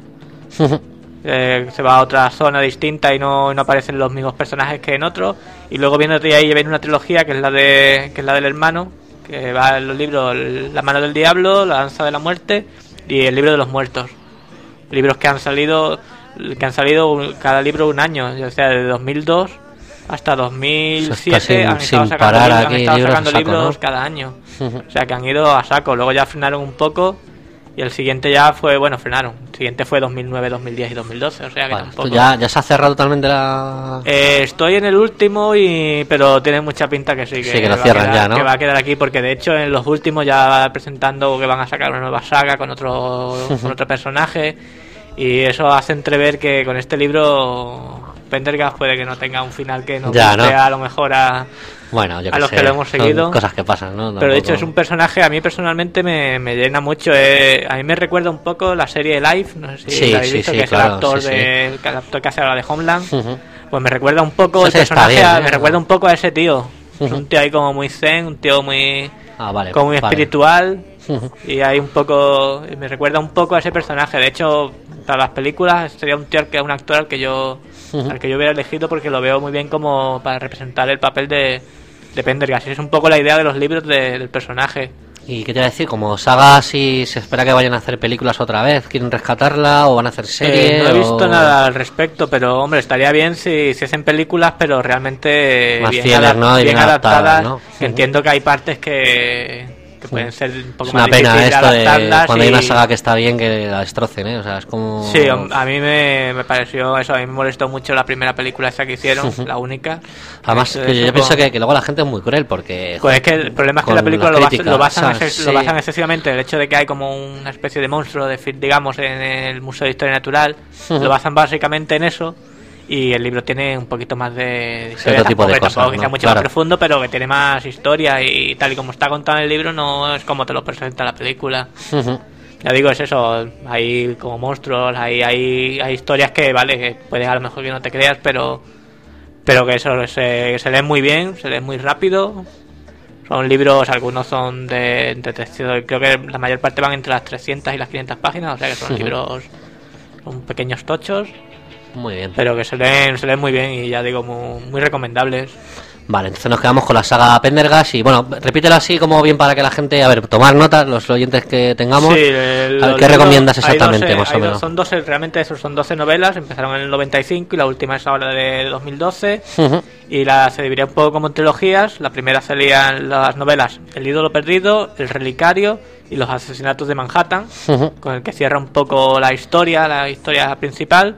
Eh, se va a otra zona distinta y no, no aparecen los mismos personajes que en otros. Y luego viene de ahí viene una trilogía que es la de que es la del hermano, que va en los libros La mano del diablo, La danza de la muerte y El libro de los muertos. Libros que han salido que han salido cada libro un año, o sea, de dos mil dos hasta dos mil siete sin, han estado sin sacando, parar libros, aquí han estado libros, sacando saco, libros ¿no? cada año. O sea, que han ido a saco. Luego ya frenaron un poco. Y el siguiente ya fue, bueno, frenaron. El siguiente fue dos mil nueve, dos mil diez y dos mil doce, o sea que vale, tampoco... Ya, ya se ha cerrado totalmente la... Eh, estoy en el último, y pero tiene mucha pinta que sí, que, sí, que lo va cierran a quedar, ya, ¿no? que va a quedar aquí, porque de hecho en los últimos ya presentando que van a sacar una nueva saga con otro, con otro personaje, y eso hace entrever que con este libro Pendergast puede que no tenga un final que nos ya, guste ¿no? a lo mejor a... Bueno, yo a que los sé, que lo hemos seguido. Son cosas que pasan, ¿no? Pero Tampoco... de hecho es un personaje, a mí personalmente me, me llena mucho. Eh, a mí me recuerda un poco la serie Life, no sé si sí, la habéis sí, visto, sí, que claro, es el actor, sí, de, sí. el actor que hace ahora de Homeland. Uh-huh. Pues me recuerda un poco, Eso el sí personaje, bien, a, ¿eh? me recuerda un poco a ese tío. Uh-huh. Es un tío ahí como muy zen, un tío muy, ah, vale, como muy vale. espiritual. Uh-huh. Y hay un poco, me recuerda un poco a ese personaje. De hecho, para las películas sería un tío, que un actor al que yo, uh-huh. al que yo hubiera elegido, porque lo veo muy bien como para representar el papel de de Pendergast. Es un poco la idea de los libros de, del personaje. ¿Y qué te voy a decir? Como saga, si se espera que vayan a hacer películas otra vez, ¿quieren rescatarla o van a hacer series? Eh, no he visto o... nada al respecto, pero hombre, estaría bien si, si hacen películas, pero realmente más bien, fieles, adap- ¿no? Y bien bien adaptadas. adaptadas, ¿no? Que entiendo que hay partes que, que pueden ser un poco Es más una pena difíciles esto de adaptarlas cuando y... hay una saga que está bien que la destrocen, ¿eh? O sea, es como... Sí, a mí me, me pareció eso, a mí me molestó mucho la primera película esa que hicieron, la única. Además, que que yo como... pienso que, que luego la gente es muy cruel porque... Pues es que el problema es que la película lo, basa, lo, basan, ex- sí. lo basan excesivamente en el hecho de que hay como una especie de monstruo, de, digamos, en el Museo de Historia Natural. Uh-huh. Lo basan básicamente en eso. Y el libro tiene un poquito más de historia, otro tipo de tampoco, cosas, tampoco que sea ¿no? mucho Claro. más profundo, pero que tiene más historia, y tal y como está contado en el libro no es como te lo presenta la película. Uh-huh. Ya digo, es eso, hay como monstruos, hay, hay, hay historias que, vale, que puedes a lo mejor que no te creas, pero pero que eso se, se lee muy bien, se lee muy rápido. Son libros, algunos son de, de trescientos, creo que la mayor parte van entre las trescientas y las quinientas páginas, o sea que son Uh-huh. libros, son pequeños tochos. Muy bien. Pero que se leen, se leen muy bien y ya digo, muy, muy recomendables. Vale, entonces nos quedamos con la saga Pendergast y bueno, repítelo así como bien para que la gente, a ver, tomar notas, los oyentes que tengamos. Sí, el, A ver, ¿qué recomiendas exactamente, doce, más o hay menos? Dos, son doce, realmente esos son doce novelas, empezaron en el noventa y cinco y la última es ahora de dos mil doce. Uh-huh. Y la se dividía un poco como en trilogías. La primera salían las novelas El ídolo perdido, El relicario y Los asesinatos de Manhattan, Uh-huh. con el que cierra un poco la historia, la historia principal.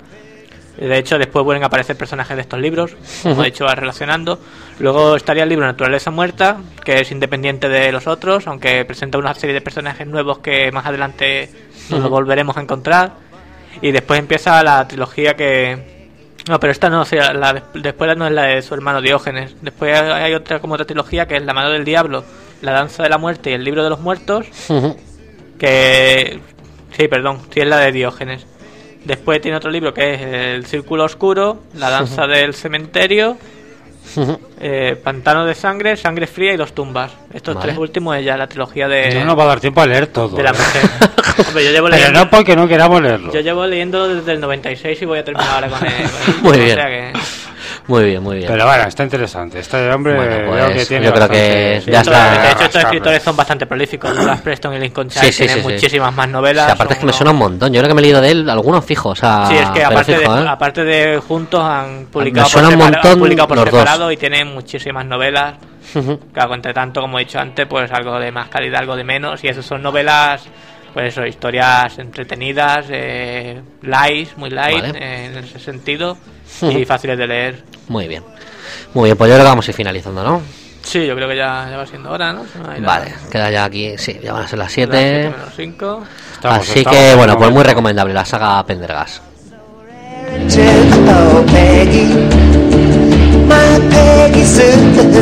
De hecho, después vuelven a aparecer personajes de estos libros, como Uh-huh. he dicho, va relacionando. Luego estaría el libro Naturaleza Muerta, que es independiente de los otros, aunque presenta una serie de personajes nuevos que más adelante nos Uh-huh. lo volveremos a encontrar. Y después empieza la trilogía que... No, pero esta no, o sea, la, después no es la de su hermano Diógenes. Después hay otra como otra trilogía que es La mano del diablo, La danza de la muerte y El libro de los muertos, Uh-huh. que... Sí, perdón, sí es la de Diógenes. Después tiene otro libro que es El círculo oscuro, La danza del cementerio, Uh-huh. eh, Pantano de sangre, Sangre fría y Dos tumbas. Estos Vale. tres últimos es ya la trilogía de... No nos va a dar tiempo a leer todo. de la mujer. Hombre, yo llevo Pero leyendo, no porque no queramos leerlo. yo llevo leyendo desde el noventa y seis y voy a terminar ahora con el... con el Muy libro, bien. O sea que... Muy bien, muy bien. Pero bueno, está interesante. Este hombre Bueno, pues, veo que tiene yo creo bastante- que Sí, ya esto- está. de hecho, estos escritores son bastante prolíficos. Douglas Preston y Lincoln Childs Sí, sí, tienen sí, sí. muchísimas más novelas. Sí, aparte es que me son suena un montón. Yo creo que me he leído de él algunos fijos. O sea, Sí, es que pero aparte, fijo, de, ¿eh? aparte de juntos han publicado Me suena por, un separa- montón han publicado por los dos. separado y tienen muchísimas novelas. Claro, entre tanto, como he dicho antes, pues algo de más calidad, algo de menos. Y eso son novelas, pues eso, historias entretenidas, eh, light, muy light Vale. eh, en ese sentido Ujú. y fáciles de leer. Muy bien. Muy bien, pues yo creo que vamos a ir finalizando, ¿no? Sí, yo creo que ya, ya va siendo hora, ¿no? Ahí la- Vale, queda ya aquí, sí, ya van a ser las las siete siete. menos cinco. Así que, bueno, pues muy recomendable la saga Pendergast. Oh, Peggy, my Peggy Sue.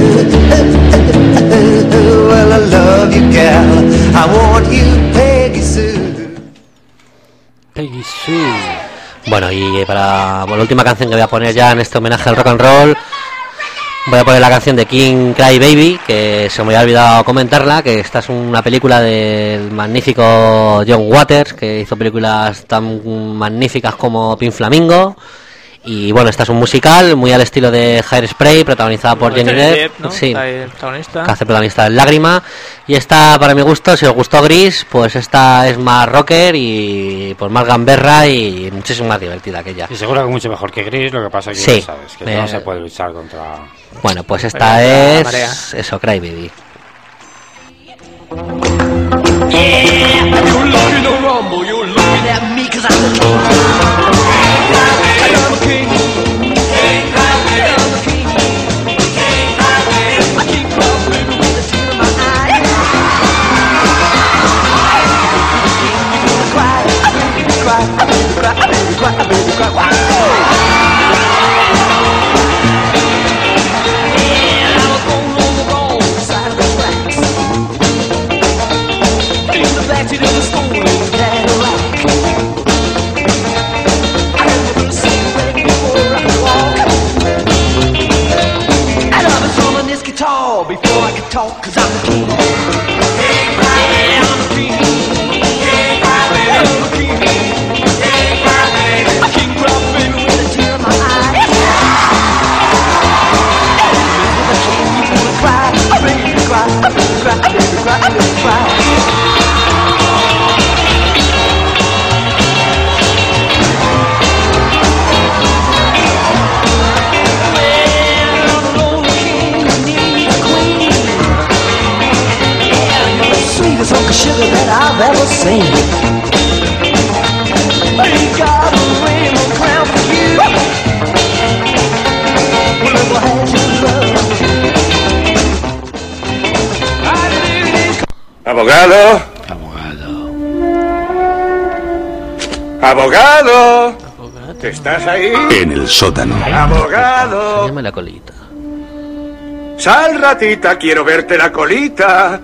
Well, I love you, gal. I want you, Peggy Sue. Peggy Sue. Bueno, y para bueno, la última canción que voy a poner ya en este homenaje al rock and roll, voy a poner la canción de King Cry Baby, que se me había olvidado comentarla, que esta es una película del magnífico John Waters, que hizo películas tan magníficas como Pink Flamingo. Y bueno, esta es un musical muy al estilo de Hairspray, protagonizada por Johnny Johnny Depp, Depp, ¿no? sí, Está ahí el protagonista. que hace protagonista en Lágrima. Y esta, para mi gusto, si os gustó Gris, pues esta es más rocker y pues más gamberra y muchísimo más divertida que ella. Y seguro que mucho mejor que Gris, lo que pasa es que Sí. ya sabes, que Eh, no se puede luchar contra... Bueno, pues esta Pero la marea. es eso, Cry Baby. You're looking to rumble, you're looking at me cause I'm the king. I'm the king. I'm the king. I keep crawling with a tear in my eye. Cry, baby, cry, baby, cry, baby, cry, baby, cry, cry. Yeah, I was born on the wrong side of the tracks. In the backseat of the stolen Cadillac. I never seen a break before I could walk. And I've been strumming this guitar before I could talk, cause I'm the king. Yeah, I'm the king. I'm the king. I can't cry, baby, with a tear in my eye. With a king, you wanna cry, baby, cry, baby, cry, baby, cry, baby, cry. Sweetest hunk of sugar that I've ever seen. Ain't got a rainbow crown for you. Well, if I had your love, I'd live in Abogado. Abogado. ¿Estás ahí? En el sótano. Abogado. Enséñame la colita. Sal, ratita, quiero verte la colita.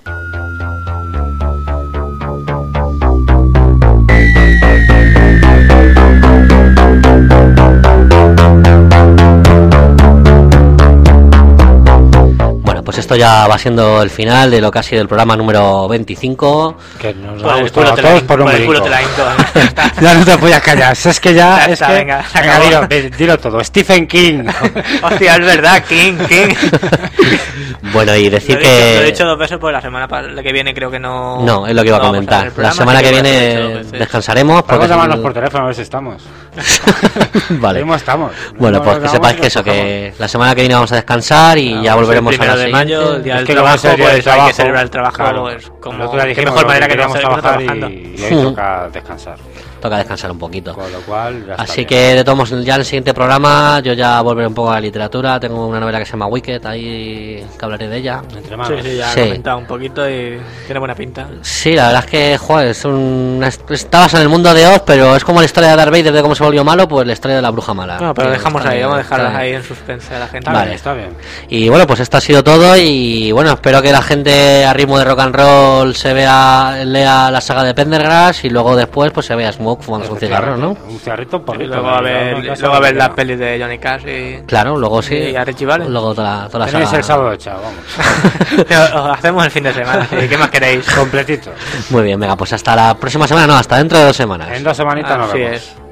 Bueno, pues esto ya va siendo el final de lo que ha sido el programa número veinticinco. Que nos Por ha el gustado culo a te la todos hinco, por un por el culo brinco. te la hinco. Ya no te podías callar, es que ya... Ya es está, que... venga, se venga, acabó. dilo, di- dilo todo. Stephen King. Hostia, es verdad, King, King. Bueno, y Lo decir he, dicho, lo he que... dicho dos veces, pues la semana pa- la que viene creo que no... No, es lo que iba a no vamos comentar. hacer el La programa, semana así que voy a hacer viene ocho veces. descansaremos porque... Vamos a llamarnos es- por teléfono a ver si estamos. Vale. Mismo estamos. Bueno, Mismo pues nos que llamamos sepáis y que nos eso, cogemos. que la semana que viene vamos a descansar y ya volveremos el a la primero de mayo, el siguiente. día Es del que como trabajo, es el día del pues hay trabajo, que celebrar el trabajo, claro. pues como... Nosotros ya qué dijimos mejor lo manera que no queríamos seguir trabajar trabajando. y, y ahí Mm. toca descansar. Toca descansar un poquito. Con lo cual, ya está Así bien. que de todos modos, ya en el siguiente programa yo ya volveré un poco a la literatura. Tengo una novela que se llama Wicked, ahí que hablaré de ella. Entre Sí, manos. sí, ya he Sí. comentado un poquito y tiene buena pinta. Sí, la verdad es que, joder, es un... está basado en el mundo de Oz, pero es como la historia de Darth Vader de cómo se volvió malo, pues la historia de la bruja mala. No, pero Que dejamos está ahí, bien, vamos a está dejarlas bien. ahí en suspense a la gente. Está Vale. bien, está bien. Y bueno, pues esto ha sido todo y bueno, espero que la gente a ritmo de rock and roll se vea, lea la saga de Pendergrass y luego después pues se vea Smoke fumando un cigarro, ¿no? Un cigarrito por Y luego a ver, luego a ver las pelis de Johnny Cash y... Claro, luego sí. Y a Richie Valens. Luego toda, la- toda la Tenéis saga. el sábado echado, vamos. Lo hacemos el fin de semana, ¿sí? ¿Qué más queréis? Completito. Muy bien, venga, pues hasta la próxima semana, no, hasta dentro de dos semanas. En dos semanitas nos Así vemos. es.